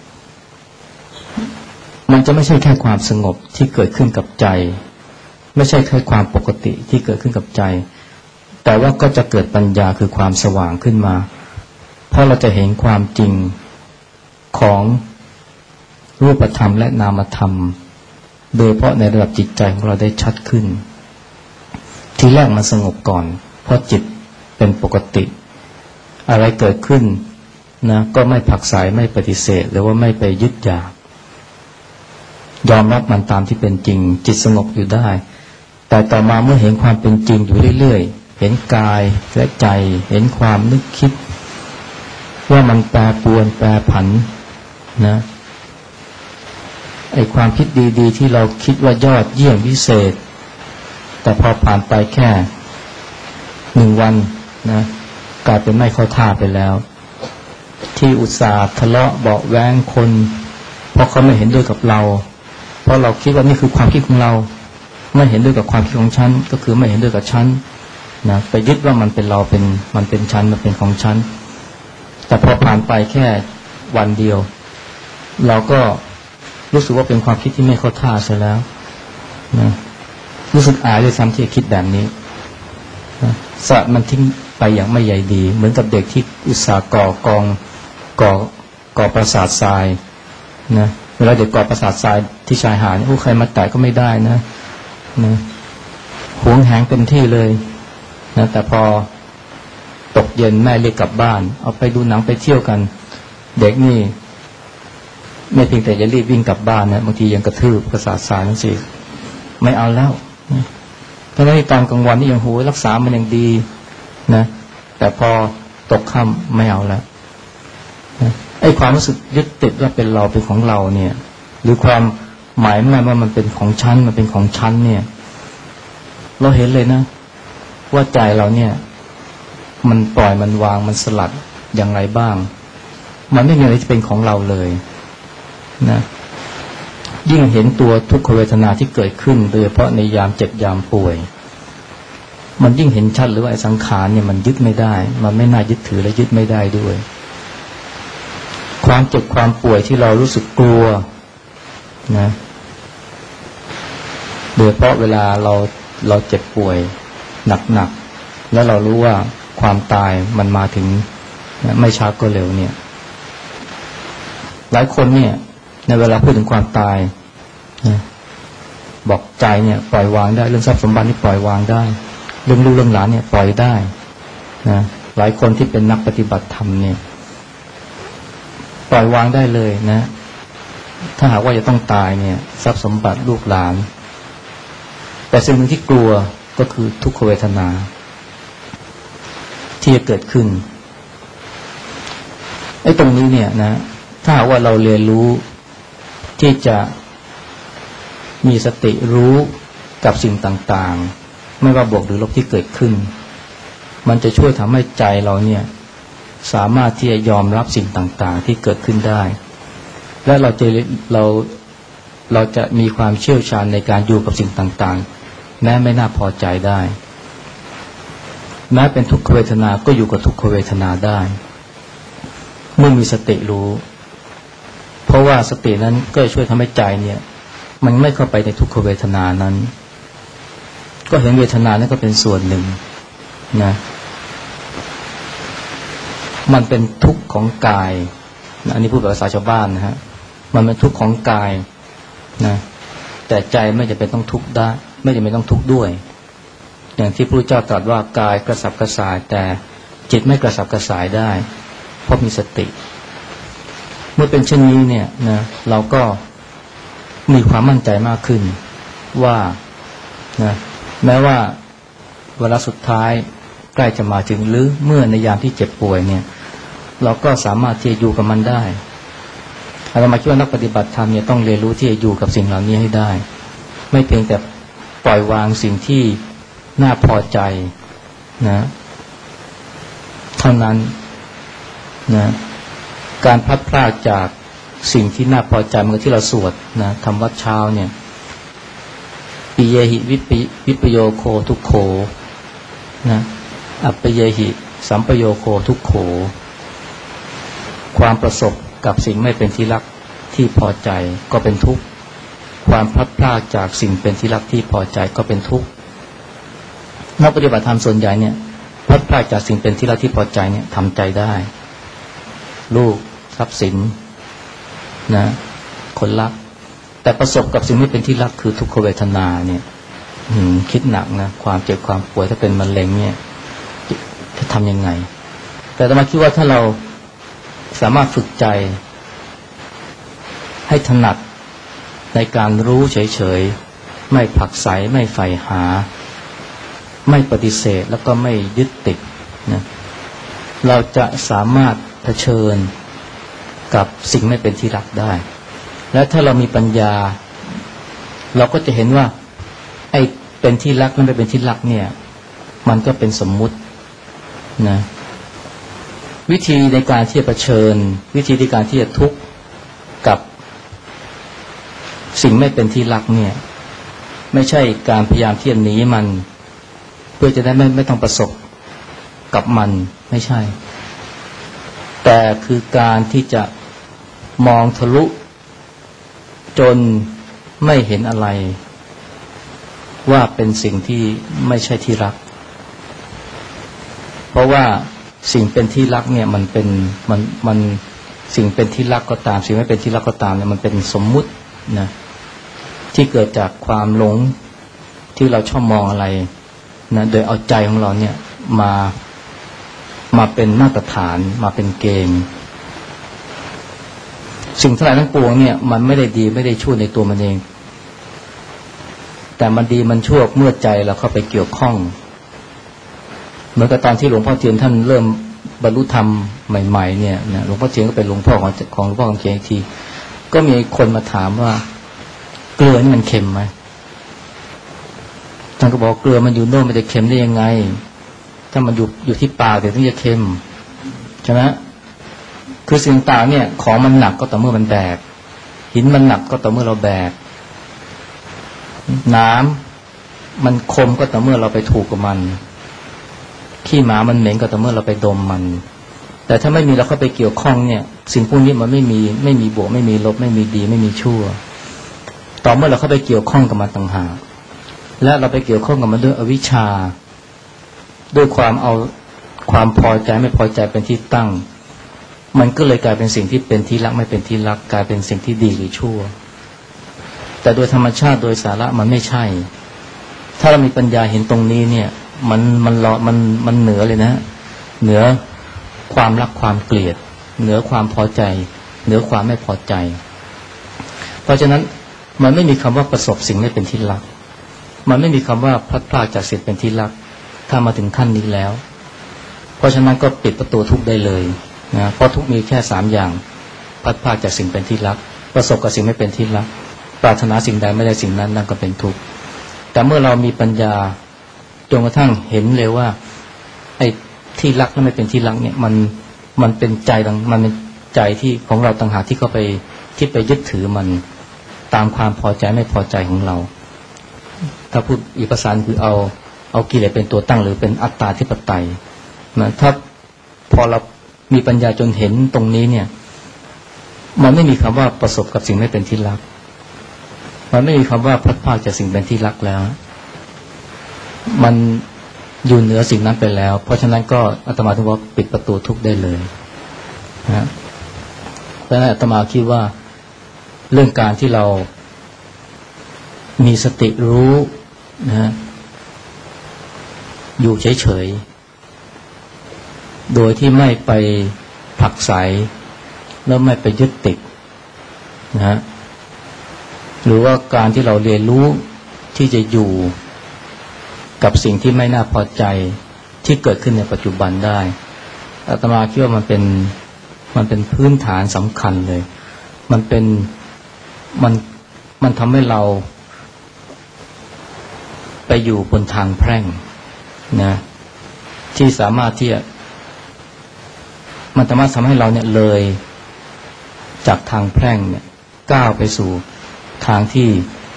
มันจะไม่ใช่แค่ความสงบที่เกิดขึ้นกับใจไม่ใช่แค่ความปกติที่เกิดขึ้นกับใจแต่ว่าก็จะเกิดปัญญาคือความสว่างขึ้นมาเพราะเราจะเห็นความจริงของรูปธรรมและนามธรรมโดยเฉพาะในระดับจิตใจของเราได้ชัดขึ้นทีแรกมันสงบก่อนเพราะจิตเป็นปกติอะไรเกิดขึ้นนะก็ไม่ผักใสไม่ปฏิเสธหรือว่าไม่ไปยึดอยากยอมรับมันตามที่เป็นจริงจิตสงบอยู่ได้แต่ต่อมาเมื่อเห็นความเป็นจริงอยู่เรื่อยๆเห็นกายและใจเห็นความนึกคิดว่ามันแปรปรวนแปรผันนะไอ้ความคิดดีๆที่เราคิดว่ายอดเยี่ยมวิเศษแต่พอผ่านไปแค่1 วันนะกลายเป็นไม่เข้าท่าไปแล้วที่อุตส่าห์ทะเลาะเบาะแว้งคนเพราะเขาไม่เห็นด้วยกับเราเพราะเราคิดว่านี่คือความคิดของเราไม่เห็นด้วยกับความคิดของฉันก็คือไม่เห็นด้วยกับฉันนะไปยึดว่ามันเป็นเรามันเป็นฉันมันเป็นของฉันแต่พอผ่านไปแค่วันเดียวเราก็รู้สึกว่าเป็นความคิดที่ไม่เข้าท่าเสียแล้วนะรู้สึกอายด้วยซ้ำที่คิดแบบนี้นะสะมันทิ้งไปอย่างไม่ใยดีเหมือนกับเด็กที่อุตส่าห์ก่อปราสาททรายนะเวลาเด็กก่อปราสาททรายที่ชายหาดนี่ใครมาแตะก็ไม่ได้นะหวงแหนเต็มที่เลยนะแต่พอตกเย็นแม่เรียกกลับบ้านเอาไปดูหนังไปเที่ยวกันเด็กนี่ไม่เพียงแต่จะรีบวิ่งกลับบ้านนะบางทียังกระทืบปราสาททรายนั่นสิไม่เอาแล้วเพราะในตอนกลางวันนี่ยังโหรักษามันอย่างดีนะแต่พอตกค่ำไม่เอาแล้วไอ้ความรู้สึกยึดติดว่าเป็นเราเป็นของเราเนี่ยหรือความหมายมั่นว่ามันเป็นของฉันมันเป็นของฉันเนี่ยเราเห็นเลยนะว่าใจเราเนี่ยมันปล่อยมันวางมันสลัดอย่างไรบ้างมันไม่มีอะไรที่เป็นของเราเลยนะยิ่งเห็นตัวทุกขเวทนาที่เกิดขึ้นโดยเฉพาะในยามเจ็บยามป่วยมันยิ่งเห็นชัดหรือว่าไอ้สังขารเนี่ยมันยึดไม่ได้มันไม่น่ายึดถือและยึดไม่ได้ด้วยความเจ็บความป่วยที่เรารู้สึกกลัวนะโดยเฉพาะเวลาเราเจ็บป่วยหนักๆแล้วเรารู้ว่าความตายมันมาถึงนะไม่ช้าก็เร็วเนี่ยหลายคนเนี่ยในเวลาพูดถึงความตายนะบอกใจเนี่ยปล่อยวางได้เรื่องทรัพย์สมบัตินี่ปล่อยวางได้เรื่องลูกเรื่องหลานเนี่ยปล่อยได้นะหลายคนที่เป็นนักปฏิบัติธรรมเนี่ยปล่อยวางได้เลยนะถ้าหากว่าจะต้องตายเนี่ยทรัพย์สมบัติลูกหลานแต่สิ่งหนึ่งที่กลัวก็คือทุกขเวทนาที่จะเกิดขึ้นไอ้ตรงนี้เนี่ยนะถ้าหากว่าเราเรียนรู้ที่จะมีสติรู้กับสิ่งต่างๆไม่ว่าบวกหรือลบที่เกิดขึ้นมันจะช่วยทำให้ใจเราเนี่ยสามารถที่จะยอมรับสิ่งต่างๆที่เกิดขึ้นได้และเราจะมีความเชี่ยวชาญในการอยู่กับสิ่งต่างๆแม้ไม่น่าพอใจได้แม้เป็นทุกขเวทนาก็อยู่กับทุกขเวทนาได้เมื่อมีสติรู้เพราะว่าสตินั้นก็ช่วยทำให้ใจเนี่ยมันไม่เข้าไปในทุกขเวทนานั้นก็เห็นเวทนานั้นก็เป็นส่วนหนึ่งนะมันเป็นทุกข์ของกายนะอันนี้พูดแบบภาษาชาวบ้านนะฮะมันเป็นทุกข์ของกายนะแต่ใจไม่จำเป็นต้องทุกข์ได้ไม่จำเป็นต้องทุกข์ด้วยอย่างที่พระพุทธเจ้าตรัสว่ากายกระสับกระส่ายแต่จิตไม่กระสับกระส่ายได้เพราะมีสติเมื่อเป็นเช่นนี้เนี่ยนะเราก็มีความมั่นใจมากขึ้นว่านะแม้ว่าเวลาสุดท้ายใกล้จะมาถึงหรือเมื่อในยามที่เจ็บป่วยเนี่ยเราก็สามารถที่จะอยู่กับมันได้อาตมาคิดว่านักปฏิบัติธรรมเนี่ยต้องเรียนรู้ที่จะอยู่กับสิ่งเหล่านี้ให้ได้ไม่เพียงแต่ปล่อยวางสิ่งที่น่าพอใจนะเท่านั้นนะการพลัดพรากจากสิ่งที่น่าพอใจเมื่อที่เราสวดนะทำวัดเช้าเนี่ยปิเยหิวิปโยโคทุกโขนะอัปปเยหิสัมปโยโคทุกโขความประสบกับสิ่งไม่เป็นที่รักที่พอใจก็เป็นทุกข์ความพลัดพรากจากสิ่งเป็นที่รักที่พอใจก็เป็นทุกข์นักปฏิบัติธรรมส่วนใหญ่เนี่ยพลัดพรากจากสิ่งเป็นที่รักที่พอใจเนี่ยทำใจได้ลูกทรัพย์สินนะคนรักแต่ประสบกับสิ่งไม่เป็นที่รักคือทุกขเวทนาเนี่ยคิดหนักนะความเจ็บความป่วยถ้าเป็นมะเร็งเนี่ยจะทำยังไงแต่อาตมาคิดว่าถ้าเราสามารถฝึกใจให้ถนัดในการรู้เฉยๆไม่ผลักไสไม่ใฝ่หาไม่ปฏิเสธแล้วก็ไม่ยึดติดนะเราจะสามารถเผชิญกับสิ่งไม่เป็นที่รักได้และถ้าเรามีปัญญาเราก็จะเห็นว่าไอ้เป็นที่รักและไม่เป็นที่รักเนี่ยมันก็เป็นสมมุตินะวิธีในการที่จะเผชิญวิธีในการที่จะทุกข์กับสิ่งไม่เป็นที่รักเนี่ยไม่ใช่การพยายามที่จะหนีมันเพื่อจะได้ไม่ต้องประสบกับมันไม่ใช่แต่คือการที่จะมองทะลุจนไม่เห็นอะไรว่าเป็นสิ่งที่ไม่ใช่ที่รักเพราะว่าสิ่งเป็นที่รักเนี่ยมันเป็นมันสิ่งเป็นที่รักก็ตามสิ่งไม่เป็นที่รักก็ตามเนี่ยมันเป็นสมมุตินะที่เกิดจากความหลงที่เราชอบมองอะไรนะโดยเอาใจของเราเนี่ยมาเป็นมาตรฐานมาเป็นเกณฑ์สิ่งทั้งหลายทั้งปวงเนี่ยมันไม่ได้ดีไม่ได้ชั่วในตัวมันเองแต่มันดีมันชั่วเมื่อใจเราเข้าไปเกี่ยวข้องเหมือนกับตอนที่หลวงพ่อเทียนท่านเริ่มบรรลุธรรมใหม่ๆเนี่ยนะหลวงพ่อเทียนก็เป็นหลวงพ่อของหลวงพ่อคำเขียนอีกทีก็มีคนมาถามว่าเกลือนี่มันเค็มไหมท่านก็บอกเกลือมันอยู่โน่นมันจะเค็มได้ยังไงถ้ามันอยู่ที่ปากเดี๋ยวถึงจะเค็มใช่ไหมคือสิ่งต่างเนี่ยของมันหนักก็ต่อเมื่อมันแบกหินมันหนักก็ต่อเมื่อเราแบกน้ำมันคมก็ต่อเมื่อเราไปถูกกับมันขี้หมามันเหม็นก็ต่อเมื่อเราไปดมมันแต่ถ้าไม่มีเราเข้าไปเกี่ยวข้องเนี่ยสิ่งพวกนี้มันไม่มีบวกไม่มีลบไม่มีดีไม่มีชั่วต่อเมื่อเราเข้าไปเกี่ยวข้องกับมันต่างหากและเราไปเกี่ยวข้องกับมันด้วยอวิชชาด้วยความพอใจไม่พอใจเป็นที่ตั้งมันก็เลยกลายเป็นสิ่งที่เป็นที่รักไม่เป็นที่รักกลายเป็นสิ่งที่ดีหรือชั่วแต่โดยธรรมชาติโดยสาระมันไม่ใช่ถ้าเรามีปัญญาเห็นตรงนี้เนี่ยมันเหนือเลยนะเหนือความรักความเกลียดเหนือความพอใจเหนือความไม่พอใจเพราะฉะนั้นมันไม่มีคำว่าประสบสิ่งไม่เป็นที่รักมันไม่มีคำว่าพลัดพรากจากสิ่งเป็นที่รักถ้ามาถึงขั้นนี้แล้วเพราะฉะนั้นก็ปิดประตูทุกข์ได้เลยนะเพราะทุกข์มีแค่3อย่างพลัดพรากจากสิ่งเป็นที่รักประสบกับสิ่งไม่เป็นที่รักปรารถนาสิ่งใดไม่ได้สิ่งนั้นนั่นก็เป็นทุกข์แต่เมื่อเรามีปัญญาจนกระทั่งเห็นเลยว่าไอ้ที่รักและไม่เป็นที่รักเนี่ยมันเป็นใจมันเป็นใจที่ของเราต่างหากที่เขาไปยึดถือมันตามความพอใจไม่พอใจของเราถ้าพูดอีกภาษาคือเอากิเลสเป็นตัวตั้งหรือเป็นอัตตาธิปไตยนะถ้าพอเรามีปัญญาจนเห็นตรงนี้เนี่ยมันไม่มีคำว่าประสบกับสิ่งไม่เป็นที่รักมันไม่มีคำว่าพลัดพรากจากสิ่งเป็นที่รักแล้วมันอยู่เหนือสิ่งนั้นไปแล้วเพราะฉะนั้นก็อาตมาถึงว่าปิดประตูทุกข์ได้เลยนะเพราะฉะนั้นอาตมาคิดว่าเรื่องการที่เรามีสติรู้นะอยู่เฉยๆโดยที่ไม่ไปผลักไสแล้วไม่ไปยึดติดนะหรือว่าการที่เราเรียนรู้ที่จะอยู่กับสิ่งที่ไม่น่าพอใจที่เกิดขึ้นในปัจจุบันได้อาตมาคิดว่ามันเป็นพื้นฐานสำคัญเลยมันทำให้เราไปอยู่บนทางแพร่งนะที่สามารถที่จะมันสามารถทำให้เราเนี่ยเลยจากทางแพร่งเนี่ยก้าวไปสู่ทางที่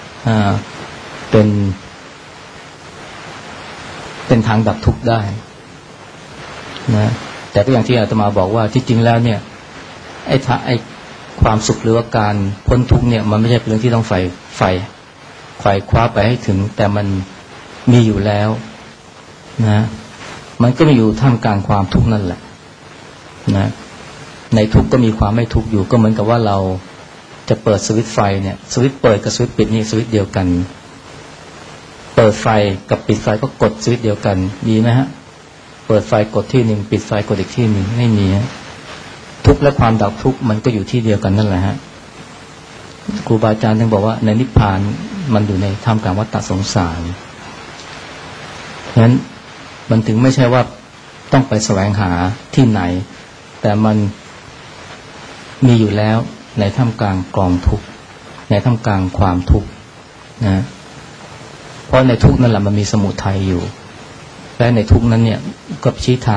เป็นทางดับทุกข์ได้นะแต่ก็อย่างที่อาตมาบอกว่าที่จริงแล้วเนี่ยไอ้ความสุขหรือว่าการพ้นทุกข์เนี่ยมันไม่ใช่เป็นเรื่องที่ต้องไฟคว้าไปให้ถึงแต่มันมีอยู่แล้วนะมันก็มีอยู่ท่ามกลางความทุกข์นั่นแหละนะในทุกข์ก็มีความไม่ทุกข์อยู่ก็เหมือนกับว่าเราจะเปิดสวิตช์ไฟเนี่ยสวิตช์เปิดกับสวิตช์ปิดนี่สวิตช์เดียวกันเปิดไฟกับปิดไฟก็กดสวิตช์เดียวกันมีไหมฮะเปิดไฟกดที่หนึ่งปิดไฟกดอีกที่หนึ่งไม่มีฮะทุกข์และความดับทุกข์มันก็อยู่ที่เดียวกันนั่นแหละฮะครูบาอาจารย์ท่านบอกว่าในนิพพานมันอยู่ในท่ามกลางวัฏสงสารฉะนั้นมันถึงไม่ใช่ว่าต้องไปแสวงหาที่ไหนแต่มันมีอยู่แล้วในท่ามกลางกองทุกข์ในท่ามกลางความทุกข์นะเพราะในทุกข์นั่นแหละมันมีสมุทัยอยู่และในทุกข์นั้นเนี่ยก็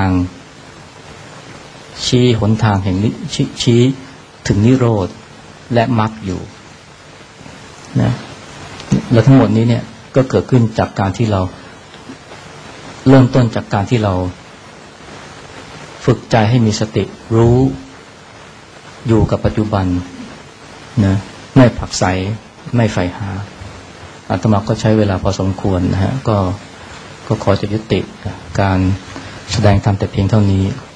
ชี้หนทางแห่งชี้ถึงนิโรธและมรรคอยู่นะแล้วทั้งหมดนี้เนี่ยก็เกิดขึ้นจากการที่เราเริ่มต้นจากการที่เราฝึกใจให้มีสติรู้อยู่กับปัจจุบันนะไม่ผลักไสไม่ใฝ่หาอาตมาก็ใช้เวลาพอสมควรนะฮะก็ขอจะยุติการแสดงธรรมแต่เพียงเท่านี้